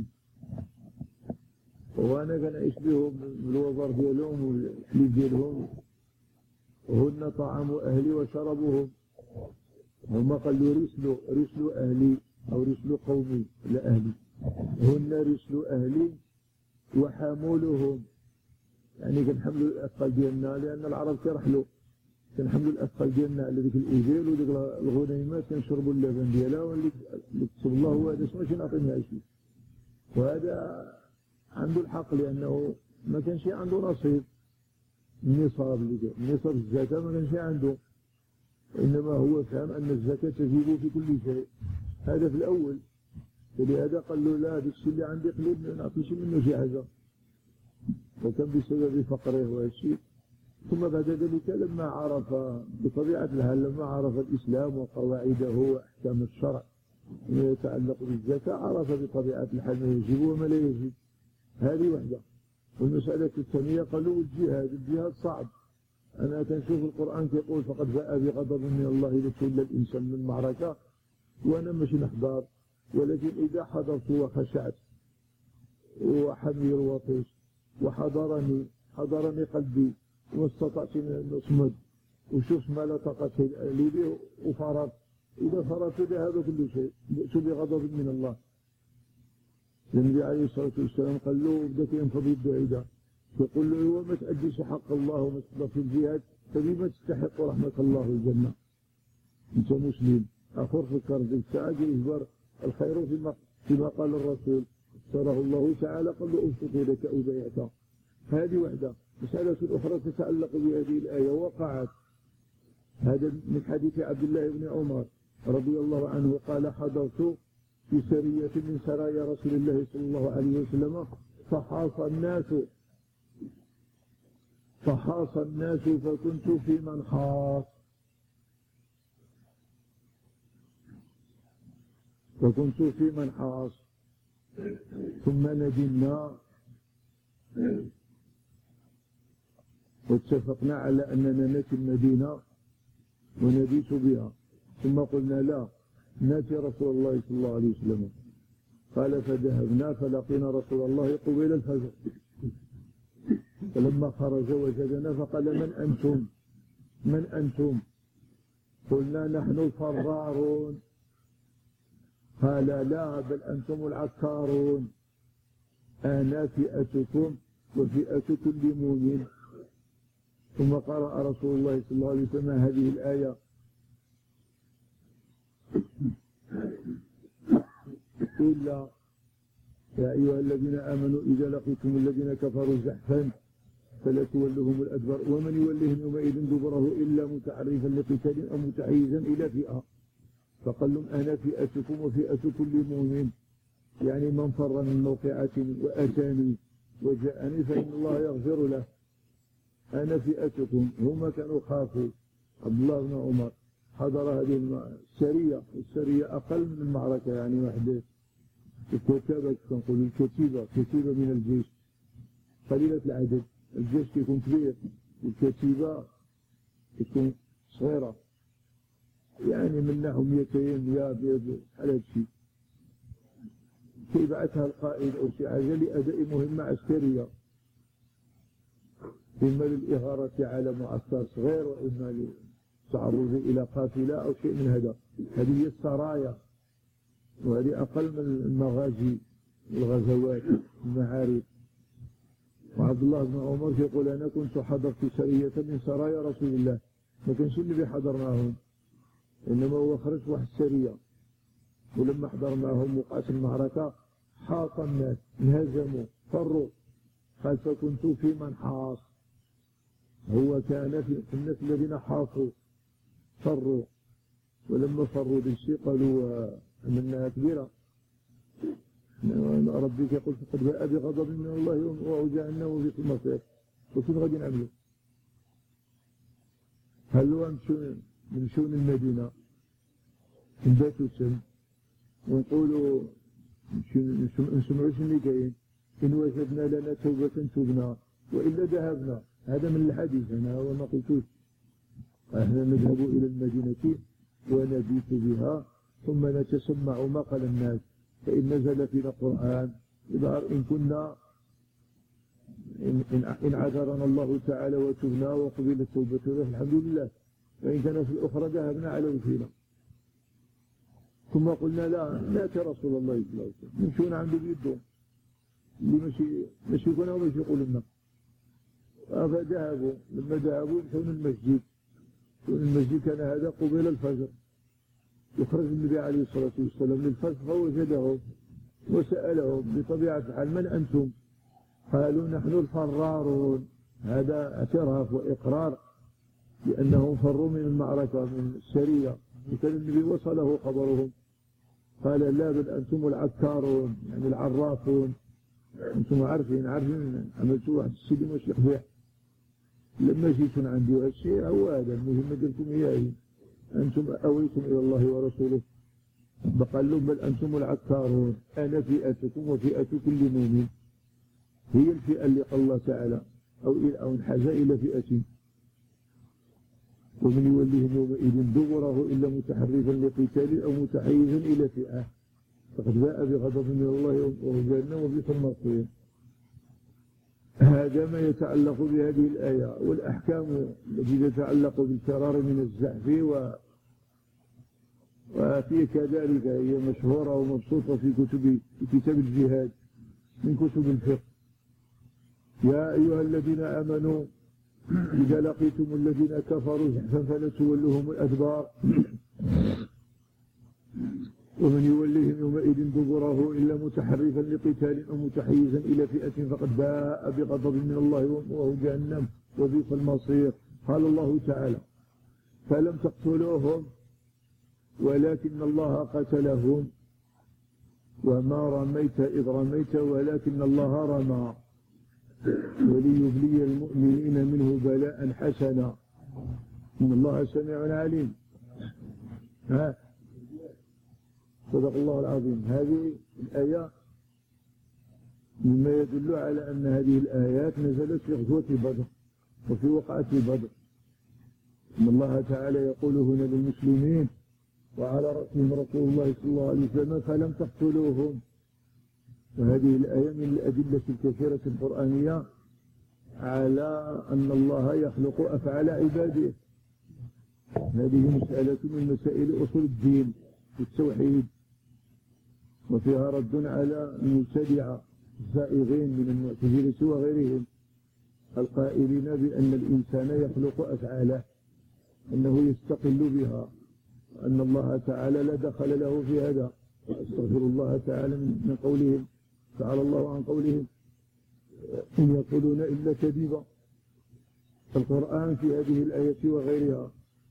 وأنا كنعيش بهم بالوظر ديالهم والحليب ديالهم، وهن طعام أهلي وشربهم. هما قال له: رسل رسل أهلي أو رسل قومي لا أهلي، هن رسل أهلي وحمولهم، يعني كنحملوا الأثقال ديالنا، لأن العرب كيرحلوا كنحملوا الأثقال ديالنا على ذيك الإبل وديك الغنيمات كنشربوا اللبن ديالها، واللي كتب الله هو هذا ماشي نعطيناها شي. وهذا عنده الحق لأنه ما كانش عنده نصيب النصاب اللي جاء نصاب الزكاة ما كانش عنده، وإنما هو فهم أن الزكاة تجب في كل شيء. هذا في الأول، فلهذا قال له: لا، هذا الشيء اللي عندي قليل ما نعطيش منه شي حاجة، وكان بسبب فقره وهذا الشيء. ثم بعد ذلك لما عرف بطبيعة الحال لما عرف الإسلام وقواعده وأحكام الشرع ما يتعلق بالزكاة، عرف بطبيعة الحال ما يجب وما لا يجب. هذه وحدة. والمسألة الثانية قالوا: الجهاد الجهاد صعب. أنا كنشوف القرآن كيقول: فقد باء بغضب من الله لتولى الإنسان من معركة، وأنا ماشي نحضر، ولكن إذا حضرت وخشعت وحمي الوطيس وحضرني حضرني قلبي وما استطعت أن أصمد وشوف ما لا طاقة لي به وفرط، إذا فرطت بهذا كل شيء جئت بغضب من الله. النبي عليه الصلاة والسلام قال له بدك ينفض الدعيدة، يقول له هو ما تأديش حق الله وما تطلع في الجهاد فبما تستحق رحمة الله الجنة. أنت مسلم أخر فكر ذي الساعة يجبر الخير فيما, فيما قال الرسول اختاره الله تعالى قال له أبسط لك أبايعك. هذه وحدة. مسألة أخرى تتعلق بهذه الآية وقعت، هذا من حديث عبد الله بن عمر رضي الله عنه قال حضرت في سرية من سرايا رسول الله صلى الله عليه وسلم فحاص الناس فحاص الناس فكنت في من حاص فكنت في من حاص ثم ندمنا واتفقنا على أننا نأتي المدينة ونبيت بها، ثم قلنا لا نأتي رسول الله صلى الله عليه وسلم. قال فذهبنا فلقينا رسول الله قبيل الفجر، فلما خرج وجدنا فقال من أنتم من أنتم قلنا نحن الفرارون. قال لا بل أنتم العكارون، أنا فئتكم وفئة كل مؤمن. ثم قرأ رسول الله صلى الله عليه وسلم هذه الآية إلا يا أيها الذين آمنوا إذا لقيتم الذين كفروا زحفا فلا تولهم الأدبر ومن يولهم يومئذ دبره إلا متعرفا لقتال أو متحيزا إلى فئة فقال لهم أنا فئتكم وفئة كل مؤمن، يعني من فر من موقعة وأتاني وجاءني فإن الله يغفر له. أنا فئتكم. هم كانوا خافوا. عبد الله بن عمر حضر هذه السرية، السرية أقل من المعركة، يعني واحدة الكتابة كنقول الكتيبة كتيبة من الجيش قليلة العدد، الجيش يكون كبير والكتيبة تكون صغيرة، يعني من نحو مئتين يا بيد على هذا الشيء. كيبعثها القائد أو شيء حاجة لأداء مهمة عسكرية، إما للإغارة على معسكر صغير وإما للتعرض إلى قافلة أو شيء من هذا. هذه هي السرايا، وهذه أقل من المغازي والغزوات المعارك. وعبد الله بن عمر يقول أنا كنت حضرت سرية من سرايا رسول الله، ما كانش اللي حضر معهم، إنما هو خرج واحد السرية، ولما حضر معهم وقعت المعركة حاط الناس انهزموا فروا. قال فكنت في من حاص، هو كان في الناس الذين حاصوا فروا، ولما فروا بالشيء قالوا أنها كبيرة. ربك يقول فقد باء بغضب من الله وجعلناه في المصير. وكيف غادي نعملوا؟ هل هو نمشوا المدينة نباتوا السم ونقولوا نسمعوا شنو اللي كاين، إن وجدنا لنا توبة تبنا وإلا ذهبنا. هذا من الحديث، أنا هو ما قلتوش. احنا نذهب إلى المدينة ونبيت بها ثم نتسمع ما قال الناس، فإن نزل فينا القرآن إذا إن كنا إن, إن, إن عذرنا الله تعالى وتبنا وقبلت توبتنا فالحمد لله، وإن كان في الأخرى ذهبنا على وجهنا. ثم قلنا لا نأتي رسول الله صلى الله عليه وسلم نمشون عنده بيدهم اللي ماشي ماشي يكون أو ماشي يقول لنا. فذهبوا، لما ذهبوا مشون المسجد، المسجد كان هذا قبيل الفجر. يخرج النبي عليه الصلاة والسلام للفجر فوجدهم وسألهم بطبيعة الحال من أنتم؟ قالوا نحن الفرارون. هذا اعتراف وإقرار بأنهم فروا من المعركة من السرية، وكان النبي وصله خبرهم. قال لا بل أنتم العكارون، يعني العرافون، أنتم عارفين عارفين عملتوا واحد السيدي ماشي قبيح. لما جيتون عندي هذا الشيء هو هذا المهمة ديالكم هي أنتم أويتم إلى الله ورسوله. فقال لهم بل أنتم العكارون، أنا فئتكم وفئة كل مؤمن. هي الفئة اللي قال الله تعالى أو أو انحاز إلى فئة ومن يوليهم يومئذ دبره إلا متحرفا لقتال أو متحيزا إلى فئة فقد باء بغضب من الله وجهنم وبئس المصير. هذا ما يتعلق بهذه الآية. والأحكام التي تتعلق بالفرار من الزحف وفي كذلك هي مشهورة ومبسوطة في كتب في كتاب الجهاد من كتب الفقه. يا أيها الذين آمنوا إذا لقيتم الذين كفروا زحفا فلا تولوهم الأدبار ومن يوليهم يومئذ دبره إلا متحرفا لقتال أو متحيزا إلى فئة فقد باء بغضب من الله وهو جهنم وبئس المصير. قال الله تعالى: فلم تقتلوهم ولكن الله قتلهم وما رميت إذ رميت ولكن الله رمى وليبلي المؤمنين منه بلاء حسنا إن الله سميع عليم. ها صدق الله العظيم. هذه الآية مما يدل على أن هذه الآيات نزلت في غزوة بدر وفي وقعة بدر. إن الله تعالى يقول هنا للمسلمين وعلى رأسهم رسول الله صلى الله عليه وسلم: فلم تقتلوهم. وهذه الآية من الأدلة الكثيرة القرآنية على أن الله يخلق أفعال عباده. هذه مسألة من مسائل أصول الدين والتوحيد، وفيها رد على المبتدعة الزائغين من المعتزلة وغيرهم القائلين بأن الإنسان يخلق أفعاله، أنه يستقل بها، أن الله تعالى لا دخل له في هذا. أستغفر الله تعالى من قولهم، تعالى الله عن قولهم: إن يقولون إلا كذبا. القرآن في هذه الآية وغيرها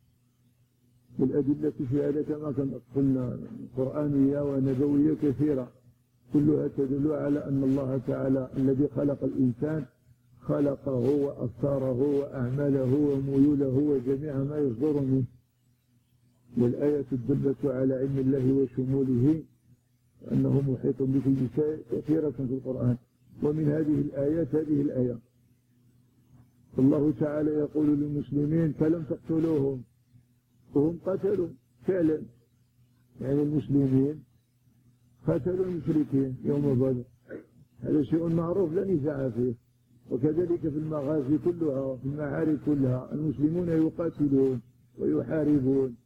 والأدلة في هذا كما قلنا قرآنية ونبوية كثيرة كلها تدل على أن الله تعالى الذي خلق الإنسان خلقه وأفكاره وأعماله وميوله وجميع ما يصدر منه. والآية تدل على علم الله وشموله أنه محيط بكل شيء كثيرة في القرآن. ومن هذه الآيات هذه الآية الله تعالى يقول للمسلمين: فلم تقتلوهم. وهم قتلوا فعلا، يعني المسلمين قتلوا المشركين يوم بدر، هذا شيء معروف لا نزاع فيه. وكذلك في المغازي كلها، في المعارك كلها، المسلمون يقاتلون ويحاربون.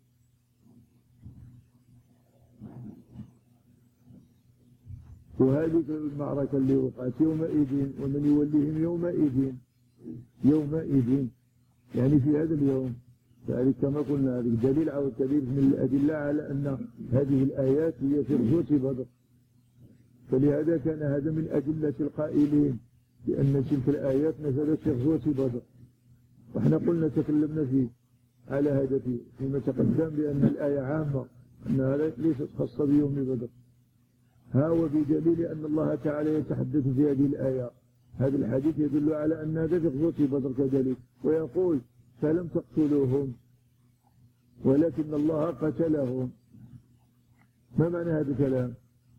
وهذه المعركة اللي وقعت يومئذ ومن يوليهم يومئذ يومئذ يعني في هذا اليوم. فذلك كما قلنا هذا دليل أو كبير من الأدلة على أن هذه الآيات هي في غزوة بدر. فلهذا كان هذا من أدلة القائلين بأن تلك الآيات نزلت في غزوة بدر. وإحنا قلنا تكلمنا فيه على هذا فيه فيما تقدم بأن الآية عامة، أنها ليست خاصة بيوم بدر. ها وبدليل أن الله تعالى يتحدث في هذه الآية. هذا الحديث يدل على أن هذا في غزوة بدر كذلك، ويقول: فلم تقتلوهم ولكن الله قتلهم. ما معنى هذا الكلام؟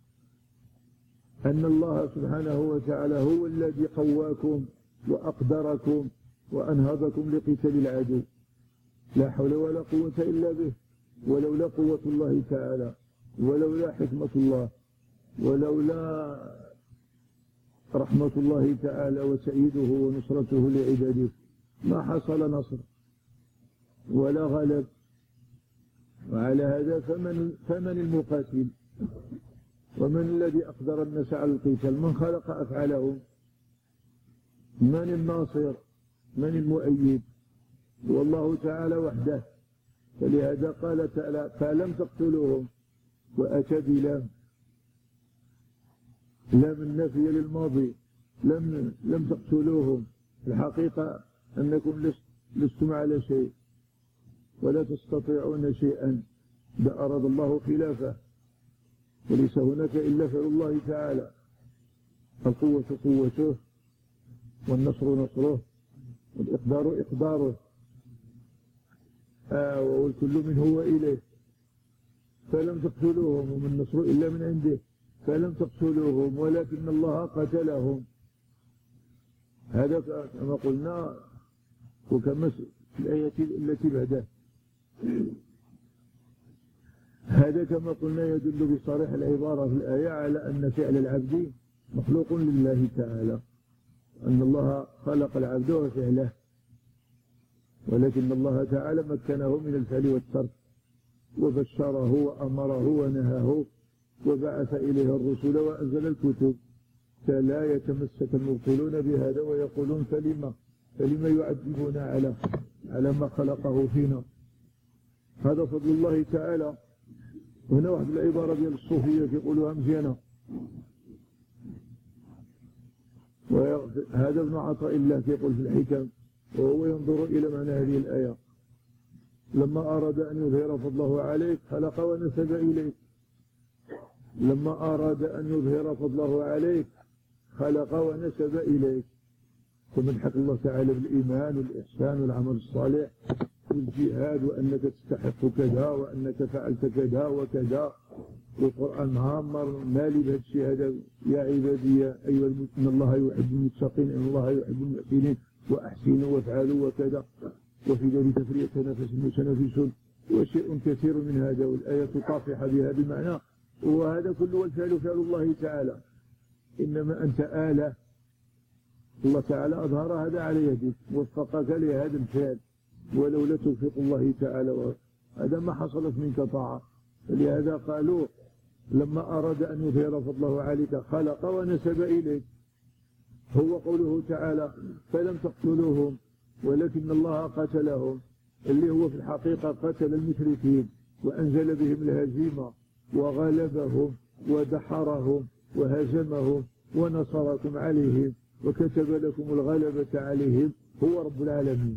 أن الله سبحانه وتعالى هو الذي قواكم وأقدركم وأنهضكم لقتال العدو، لا حول ولا قوة إلا به. ولولا قوة الله تعالى ولولا حكمة الله ولولا رحمة الله تعالى وتأييده ونصرته لعباده ما حصل نصر ولا غلب. وعلى هذا فمن, فمن المقاتل ومن الذي أقدر الناس على القتال؟ من خلق أفعالهم؟ من الناصر؟ من المؤيد؟ والله تعالى وحده. فلهذا قال تعالى: فلم تقتلوهم، وأتى بلام لام النفي للماضي. لم لم تقتلوهم، الحقيقة أنكم لستم على شيء ولا تستطيعون شيئا إذا أراد الله خلافه، وليس هناك إلا فعل الله تعالى. القوة قوته والنصر نصره والإقدار إقداره، آه والكل منه وإليه. فلم تقتلوهم ومن النصر إلا من عنده. فلم تقتلوهم ولكن الله قتلهم. هذا كما قلنا وكما في الآية التي بعدها. هذا كما قلنا يدل بصريح العبارة في الآية على أن فعل العبد مخلوق لله تعالى، أن الله خلق العبد وفعله، ولكن الله تعالى مكنه من الفعل والترك. وبشره وأمره ونهاه وبعث إليه الرسل وأنزل الكتب، فلا يتمسك المبطلون بهذا ويقولون فلما فلما يعذبنا على على ما خلقه فينا. هذا فضل الله تعالى. وهنا واحد العبارة ديال الصوفية يقولوها مزيانة، وهذا ابن عطاء الله يقول في الحكم وهو ينظر إلى معنى هذه الآية: لما أراد أن يظهر فضله عليك خلق ونسب إليك. لما أراد أن يظهر فضله عليك خلق ونسب إليك. فمنحك الله تعالى بالإيمان والإحسان والعمل الصالح والجهاد، وأنك تستحق كذا وأنك فعلت كذا وكذا. والقرآن عامر مالي بهذا الشيء هذا: يا عبادي أيها إن الله يحب المتقين إن الله يحب المحسنين وأحسنوا وافعلوا وكذا وفي ذلك فليتنافس المتنافسون، وشيء كثير من هذا. والآية طافحة بهذا المعنى، وهذا كله والفعل فعل الله تعالى. إنما أنت آلة، الله تعالى أظهر هذا على يدك وفقك لهذا الفعل، ولولا توفيق الله تعالى هذا ما حصلت منك طاعة. فلهذا قالوا لما أراد أن يظهر فضله عليك خلق ونسب إليك. هو قوله تعالى: فلم تقتلوهم ولكن الله قتلهم، اللي هو في الحقيقة قتل المشركين وأنزل بهم الهزيمة وغلبهم ودحرهم وهزمهم ونصركم عليهم وكتب لكم الغلبة عليهم، هو رب العالمين.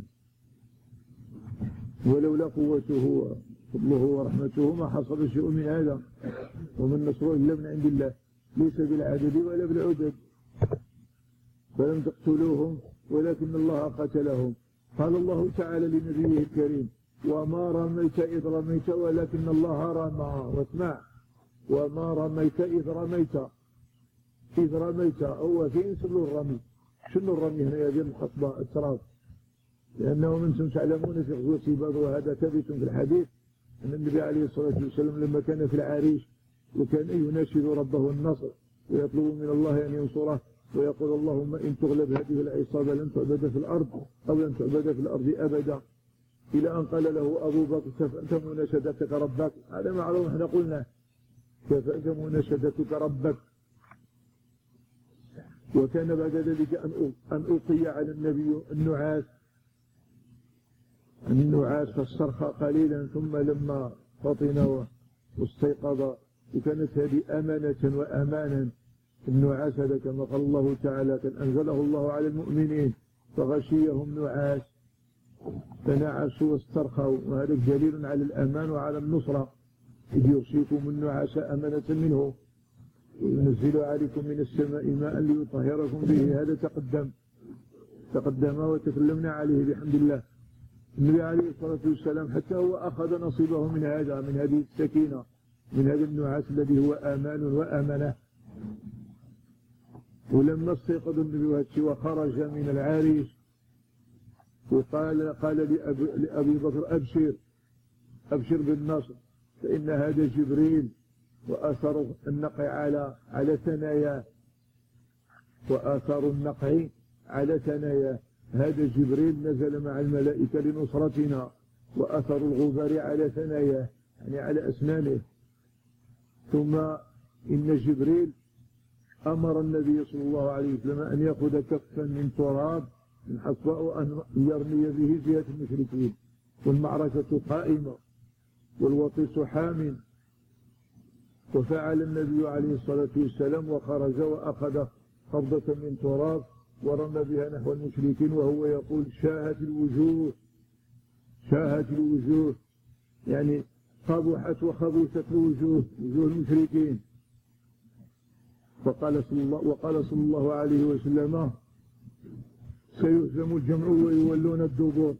ولولا قوته وفضله ورحمته ما حصل شيء من هذا، ومن نصره إلا من عند الله، ليس بالعدد ولا بالعدد. فلم تقتلوهم ولكن الله قتلهم. قال الله تعالى لنبيه الكريم: وما رميت إذ رميت ولكن الله رمى. واسمع: وما رميت إذ رميت. إذ رميت هو فين سلو الرمي؟ شنو الرمي هنا؟ ديال الحصبة التراب، لأنه أنتم تعلمون في غزوة بدر، وهذا ثابت في الحديث أن النبي عليه الصلاة والسلام لما كان في العريش وكان يناشد ربه النصر ويطلب من الله أن ينصره ويقول: اللهم إن تغلب هذه العصابة لن تعبد في الأرض أو لن تعبد في الأرض أبدا، إلى أن قال له أبو بكر: كفأت مناشدتك ربك. هذا معروف، احنا قلنا كفأت مناشدتك ربك. وكان بعد ذلك أن ألقي على النبي النعاس النعاس فاسترخى قليلا، ثم لما فطن واستيقظ، وكانت هذه أمانة وأمانا. النعاس هذا كما قال الله تعالى: كان أنزله الله على المؤمنين فغشيهم نعاس فنعسوا واسترخوا، وهذا دليل على الأمان وعلى النصرة. إذ يغشيكم النعاس أمانة منه وينزل عليكم من السماء ماء ليطهركم به. هذا تقدم تقدم وتكلمنا عليه بحمد الله. النبي عليه الصلاة والسلام حتى هو أخذ نصيبه من هذا من هذه السكينة، من هذا النعاس الذي هو أمان وأمنة. ولما استيقظ النبي وخرج من العريش وقال قال لأبي, لأبي بكر: أبشر أبشر بالنصر، فإن هذا جبريل وآثر النقع على على ثناياه، وآثار النقع على ثناياه. هذا جبريل نزل مع الملائكة لنصرتنا، وأثر الغبار على ثناياه يعني على أسنانه. ثم إن جبريل أمر النبي صلى الله عليه وسلم أن يأخذ كفا من تراب من حصباء وأن يرمي به جهة المشركين، والمعركة قائمة والوطيس حام. وفعل النبي عليه الصلاة والسلام وخرج وأخذ قبضة من تراب ورمى بها نحو المشركين، وهو يقول: شاهت الوجوه شاهت الوجوه، يعني قبحت وخبثت الوجوه، وجوه المشركين. وقال صلى الله, وقال صلى الله عليه وسلم: سيهزم الجمع ويولون الدبور.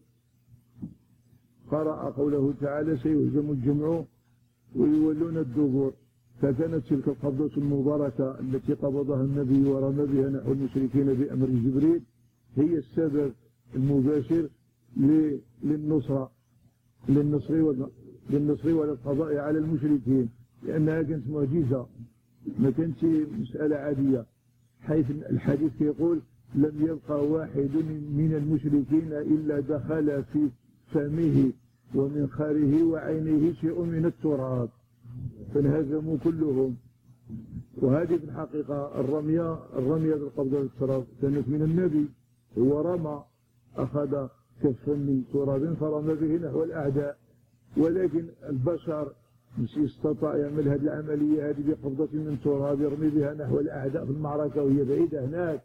قرأ قوله تعالى: سيهزم الجمع ويولون الدبور. فكانت تلك القبضة المباركة التي قبضها النبي ورمى بها نحو المشركين بأمر جبريل هي السبب المباشر للنصرة للنصر للنصر والقضاء على المشركين، لأنها كانت معجزة، ما كانت مسألة عادية. حيث الحديث يقول: لم يبقى واحد من المشركين إلا دخل في فمه ومن خاره وعينه شيء من التراب فانهزموا كلهم. وهذه في الحقيقة الرمية الرمية بالقبضة بالتراب كانت من النبي، هو رمى أخذ كفا من تراب فرمى به نحو الأعداء، ولكن البشر مش استطاع يعمل هذه العملية هذه بقبضة من تراب يرمي بها نحو الأعداء في المعركة وهي بعيدة هناك.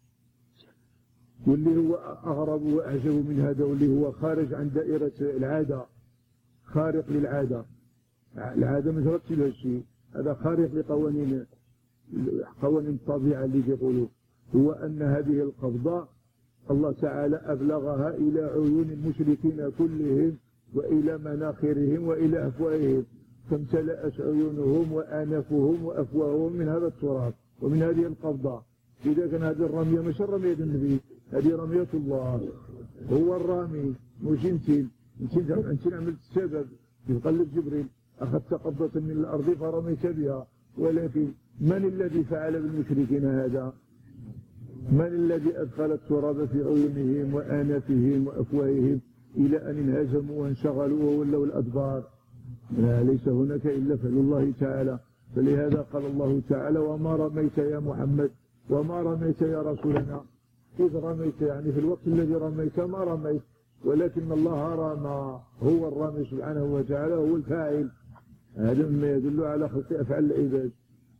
واللي هو أغرب وأعجب من هذا واللي هو خارج عن دائرة العادة، خارق للعادة، العادة ما جرتش لها شيء، هذا خارق لقوانين قوانين الطبيعة اللي يقولوا، هو أن هذه القبضة الله تعالى أبلغها إلى عيون المشركين كلهم وإلى مناخرهم وإلى أفواههم، فامتلأت عيونهم وآنفهم وأفواههم من هذا التراب ومن هذه القبضة. إذا كان هذه الرمية مش رمية النبي، هذه رمية الله، هو الرامي مش انت انت انت عملت السبب. يقلب جبريل أخذت قبضة من الأرض فرميت بها، ولكن من الذي فعل بالمشركين هذا؟ من الذي أدخل التراب في عيونهم وآنفهم وأفواههم إلى أن انهزموا وانشغلوا وولوا الأدبار؟ لا، ليس هناك إلا فعل الله تعالى. فلهذا قال الله تعالى: وما رميت يا محمد وما رميت يا رسولنا إذ رميت، يعني في الوقت الذي رميت ما رميت، ولكن الله رمى، هو الرامي سبحانه وتعالى، هو الفاعل. هذا مما يدل على خلق أفعال العباد.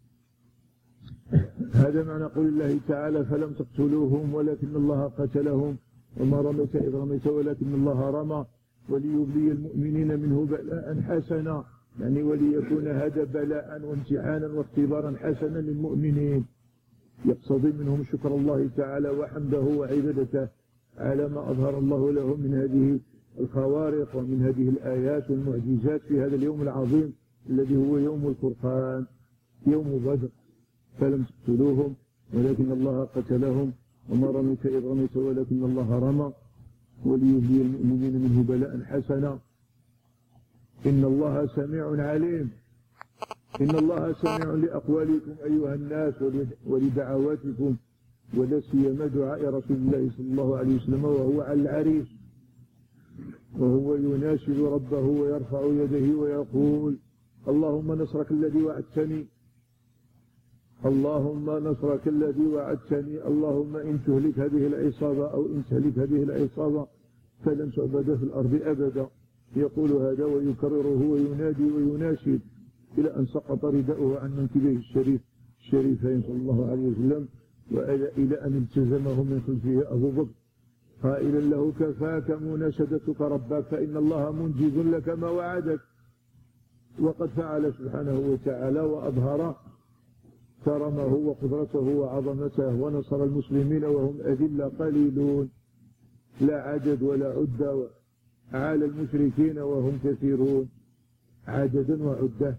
هذا معنى قول الله تعالى: فلم تقتلوهم ولكن الله قتلهم وما رميت إذ رميت ولكن الله رمى وليبلي المؤمنين منه بلاء حسنا، يعني وليكون هذا بلاء وامتحانا واختبارا حسنا للمؤمنين، يقتضي منهم شكر الله تعالى وحمده وعبادته على ما أظهر الله لهم من هذه الخوارق ومن هذه الآيات والمعجزات في هذا اليوم العظيم الذي هو يوم الفرقان، يوم بدر. فلم تقتلوهم ولكن الله قتلهم وما رميت إذ رميت ولكن الله رمى وليبلي المؤمنين منه بلاء حسنا. إن الله سميع عليم، إن الله سميع لأقوالكم أيها الناس ولدعواتكم، ولا سيما دعاء رسول الله صلى الله عليه وسلم وهو على العريش وهو يناشد ربه ويرفع يديه ويقول: اللهم نصرك الذي وعدتني، اللهم نصرك الذي وعدتني، اللهم إن تهلك هذه العصابة أو إن تهلك هذه العصابة فلن تعبد في الأرض أبدا. يقول هذا ويكرره وينادي ويناشد إلى أن سقط رداؤه عن منكبيه الشريف الشريفين صلى الله عليه وسلم، وإلى أن التزمه من خلفه أبو بكر قائلا له: كفاك مناشدتك ربك فإن الله منجز لك ما وعدك. وقد فعل سبحانه وتعالى وأظهر كرمه وقدرته وعظمته ونصر المسلمين وهم أذلة قليلون لا عدد ولا عدة على المشركين وهم كثيرون عددا وعدة،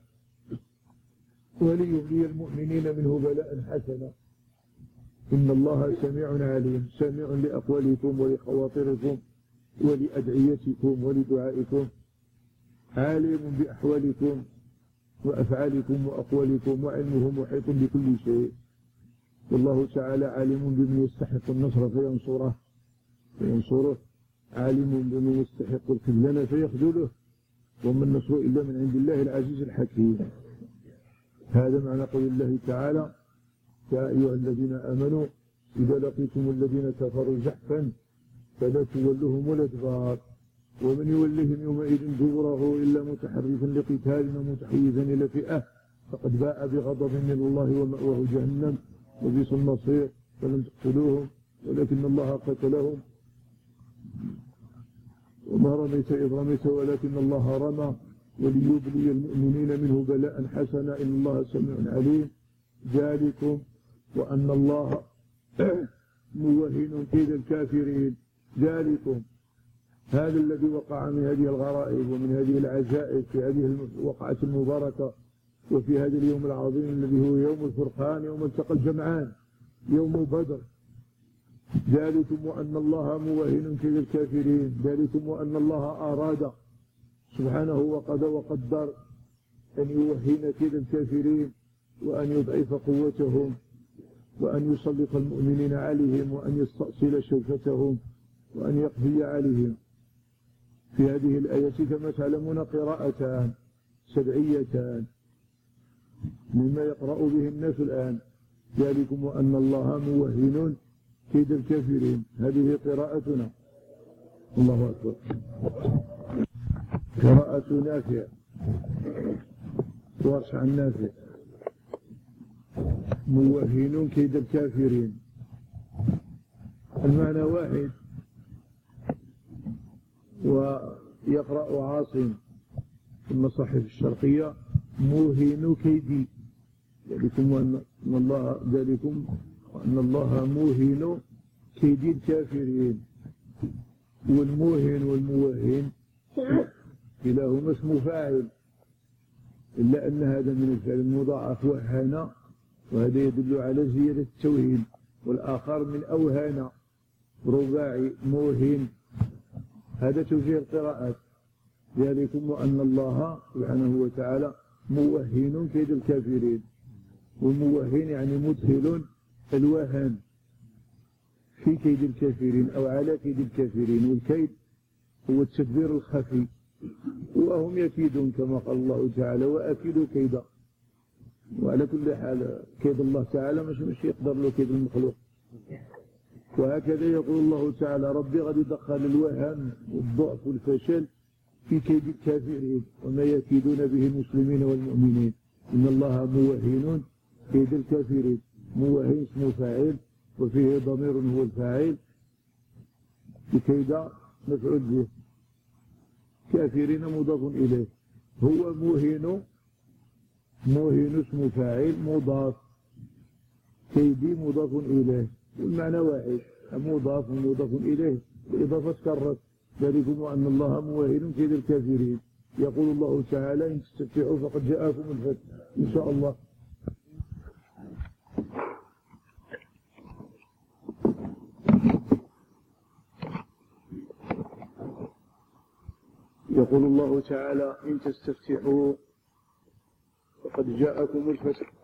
وليبلي المؤمنين منه بلاء حسنا. إن الله سميع عليم، سميع لأقوالكم ولخواطركم ولأدعيتكم ولدعائكم، عالم بأحوالكم وأفعالكم وأقوالكم، وعلمه محيط بكل شيء. والله تعالى عالم بمن يستحق النصر فينصره فينصره عالم بمن يستحق الخذلان فيخذله، وما النصر إلا من عند الله العزيز الحكيم. هذا معنى قول الله تعالى: يا أيها الذين آمنوا إذا لقيتم الذين كفروا زحفا فلا تولوهم الأدبار ومن يولهم يومئذ دبره إلا متحرفا لقتال ومتحيزا إلى فئة فقد باء بغضب من الله ومأواه جهنم وبئس المصير. فلم تقتلوهم ولكن الله قتلهم وما رميت إذ رميت ولكن الله رمى وليبلي المؤمنين منه بلاء حسنا. إن الله سميع عليم. ذلكم وأن الله موهن كيد الكافرين. ذلكم هذا الذي وقع من هذه الغرائب ومن هذه العجائب في هذه الوقعة المباركة وفي هذا اليوم العظيم الذي هو يوم الفرقان، يوم التقى الجمعان، يوم بدر. ذلكم وأن الله موهن كيد الكافرين. ذلكم وأن الله أراد سبحانه وقضى وقدر أن يوهن كيد الكافرين وأن يضعف قوتهم وأن يسلط المؤمنين عليهم وأن يستأصل شوكتهم وأن يقضي عليهم. في هذه الآية كما تعلمون قراءتان سبعيتان مما يقرأ به الناس الآن، ذلكم وأن الله موهن كيد الكافرين، هذه قراءتنا. الله أكبر. قراءة نافع ورش عن نافع، موهن كيد الكافرين، المعنى واحد. ويقرأ عاصم في المصاحف الشرقية موهن كيدي، ذلكم وأن الله ذلكم وأن الله موهن كيد الكافرين. والموهن والموهن كلاهما اسم فاعل، إلا أن هذا من الفعل المضاعف وهن، وهذا يدل على زيادة التوهين، والآخر من أوهان رباعي موهن. هذا توجيه القراءات. ذلكم وأن الله سبحانه وتعالى موهن كيد الكافرين، وموهن يعني مدخل الوهن في كيد الكافرين أو على كيد الكافرين. والكيد هو التدبير الخفي، وهم يكيدون كما قال الله تعالى وأكيدوا كيدا. وعلى كل حال كيد الله تعالى مش مش يقدر له كيد المخلوق. وهكذا يقول الله تعالى ربي غادي يدخل الوهن والضعف والفشل في كيد الكافرين وما يكيدون به المسلمين والمؤمنين. إن الله موهن كيد الكافرين، موهن اسمه فاعل وفيه ضمير هو الفاعل، بكيد مفعول به، كافرين مضاف إليه. هو موهن، موهن اسم فاعل مضاف، كيدي مضاف إليه، والمعنى واحد، مضاف مضاف إليه الإضافة كرت. ذلكم وأن الله موهن كيد الكافرين. يقول الله تعالى إن تستفتحوا فقد جاءكم الفتح إن شاء الله. يقول الله تعالى إن تستفتحوا فقد جاءكم الفتح.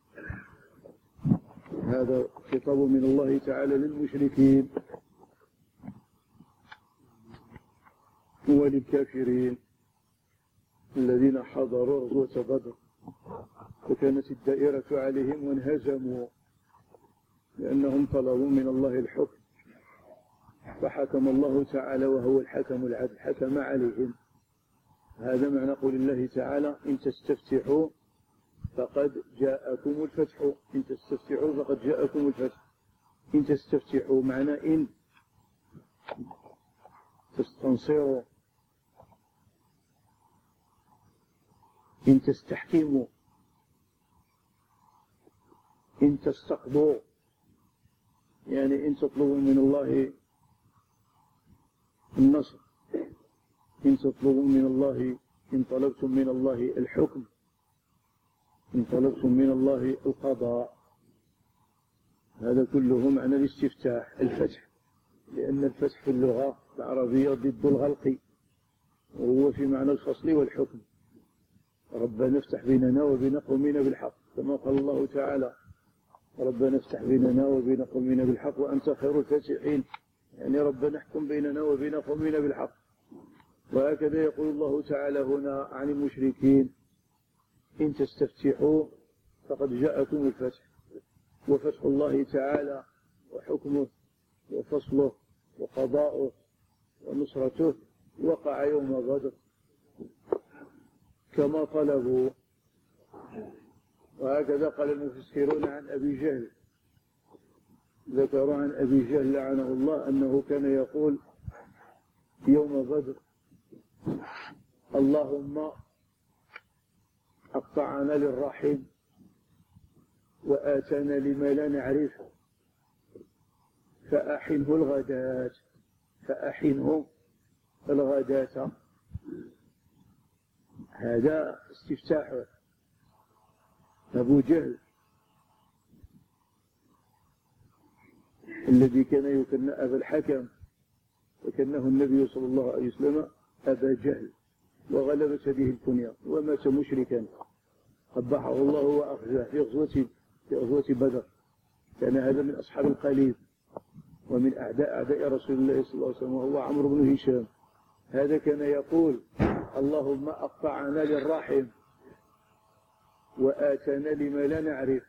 هذا خطاب من الله تعالى للمشركين وللكافرين الذين حضروا غزوة بدر، وكانت الدائرة عليهم وانهزموا لأنهم طلبوا من الله الحكم، فحكم الله تعالى وهو الحكم العدل، حكم عليهم. هذا معنى قول الله تعالى إن تستفتحوا فقد جاءكم الفتح. إن تستفتحوا فقد جاءكم الفتح. إن تستفتحوا معنى إن تستنصروا، إن تستحكموا، إن تستقضوا، يعني إن تطلبوا من الله النصر، إن تطلبوا من الله، إن طلبتم من الله الحكم، إن طلبتم من الله القضاء. هذا كله معنى الاستفتاح الفتح، لأن الفتح في اللغة العربية ضد الغلق، وهو في معنى الفصل والحكم. ربنا افتح بيننا وبين قومنا بالحق، كما قال الله تعالى ربنا افتح بيننا وبين قومنا بالحق وأنت خير الفاتحين، يعني ربنا احكم بيننا وبين قومنا بالحق. وهكذا يقول الله تعالى هنا عن المشركين إن تستفتحوا فقد جاءكم الفتح. وفتح الله تعالى وحكمه وفصله وقضاؤه ونصرته وقع يوم بدر كما طلبوا. وهكذا قال المفسرون عن أبي جهل، ذكروا عن أبي جهل لعنه الله أنه كان يقول يوم بدر اللهم أقطعنا للرحم وآتنا لما لا نعرف فأحنه الغداة، فأحنه الغداة. هذا استفتاحه. أبو جهل الذي كان يكنى أبا الحكم، وكنه النبي صلى الله عليه وسلم أبا جهل، وغلبت هذه الكنية ومات مشركا قبحه الله وأخزاه في غزوة في غزوة بدر. كان هذا من أصحاب القليب ومن أعداء أعداء رسول الله صلى الله عليه وسلم، وهو عمرو بن هشام هذا كان يقول اللهم أقطعنا للرحم وآتنا لما لا نعرف.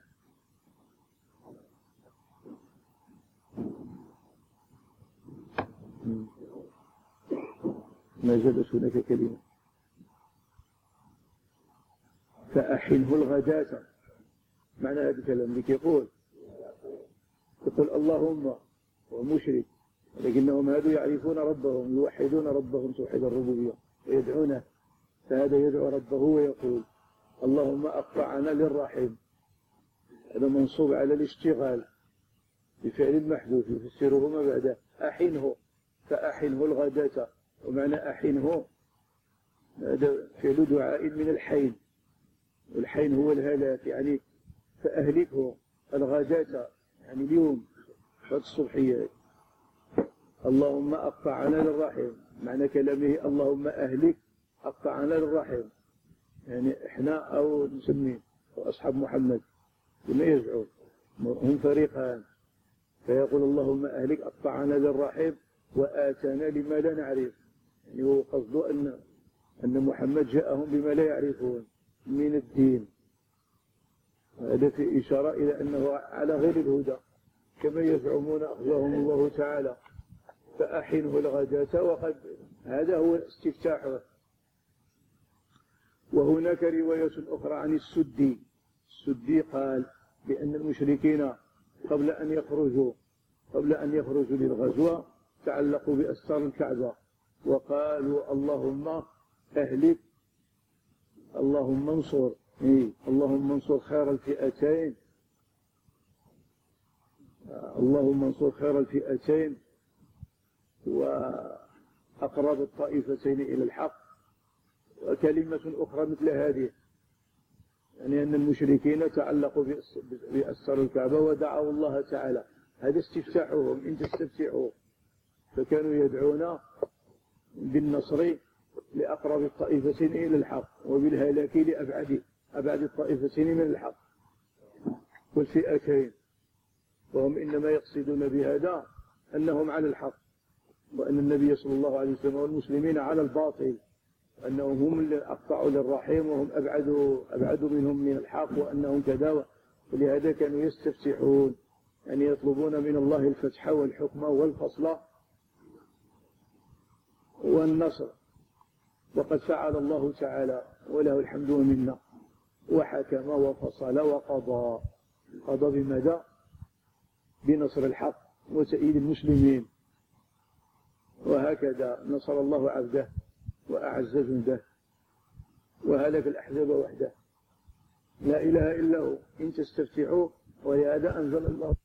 ما زالت هناك كلمة فأحنه الغداة. معنى هذا الكلام اللي يقول يقول اللهم ومشرك، لكنهم هذو يعرفون ربهم، يوحدون ربهم توحيد الربوبية ويدعونه، فهذا يدعو ربه ويقول اللهم أقطعنا للرحم. هذا منصوب على الاشتغال بفعل محذوف يفسره ما بعده أحنه، فأحنه الغداة. ومعنى أحنه هذا فعل دعاء من الحين، والحين هو الهلاك، يعني فأهلكه الغداة يعني اليوم بعد الصبحيات. اللهم أقطعنا للرحم، معنى كلامه اللهم أهلك أقطعنا للرحم، يعني إحنا أو نسميه أصحاب محمد كما يزعون هم فريقان، فيقول اللهم أهلك أقطعنا للرحم وآتانا لما لا نعرف، يعني هو قصده أن أن محمد جاءهم بما لا يعرفون من الدين. هذا في إشارة إلى أنه على غير الهدى كما يزعمون أخزاهم الله تعالى. فأحنه الغداة، وقد هذا هو استفتاحه. وهناك رواية أخرى عن السدي. السدي قال بأن المشركين قبل أن يخرجوا قبل أن يخرجوا للغزوة تعلقوا بأستار الكعبة وقالوا اللهم أهلك، اللهم انصر، إيه اللهم انصر خير الفئتين، اللهم انصر خير الفئتين وأقرب الطائفتين إلى الحق. وكلمة أخرى مثل هذه، يعني أن المشركين تعلقوا بأستار الكعبة ودعوا الله تعالى، هذا استفتاحهم إن تستفتحوا، فكانوا يدعون بالنصر لأقرب الطائفتين إلى الحق وبالهلاك لأبعد أبعد الطائفتين من الحق والفئتين. وهم إنما يقصدون بهذا أنهم على الحق، وأن النبي صلى الله عليه وسلم والمسلمين على الباطل، أنهم هم اللي أقطعوا للرحيم وهم أبعدوا أبعدوا منهم من الحق وأنهم كذا. ولهذا كانوا يستفتحون، يعني يطلبون من الله الفتح والحكم والفصل والنصر. وقد فعل الله تعالى وله الحمد والمنة، وحكم وفصل وقضى. قضى بماذا؟ بنصر الحق وتأييد المسلمين. وهكذا نصر الله عبده وأعز جنده وهلك الأحزاب وحده. لا إله إلا هو إن تستفتحوا. ولهذا أنزل الله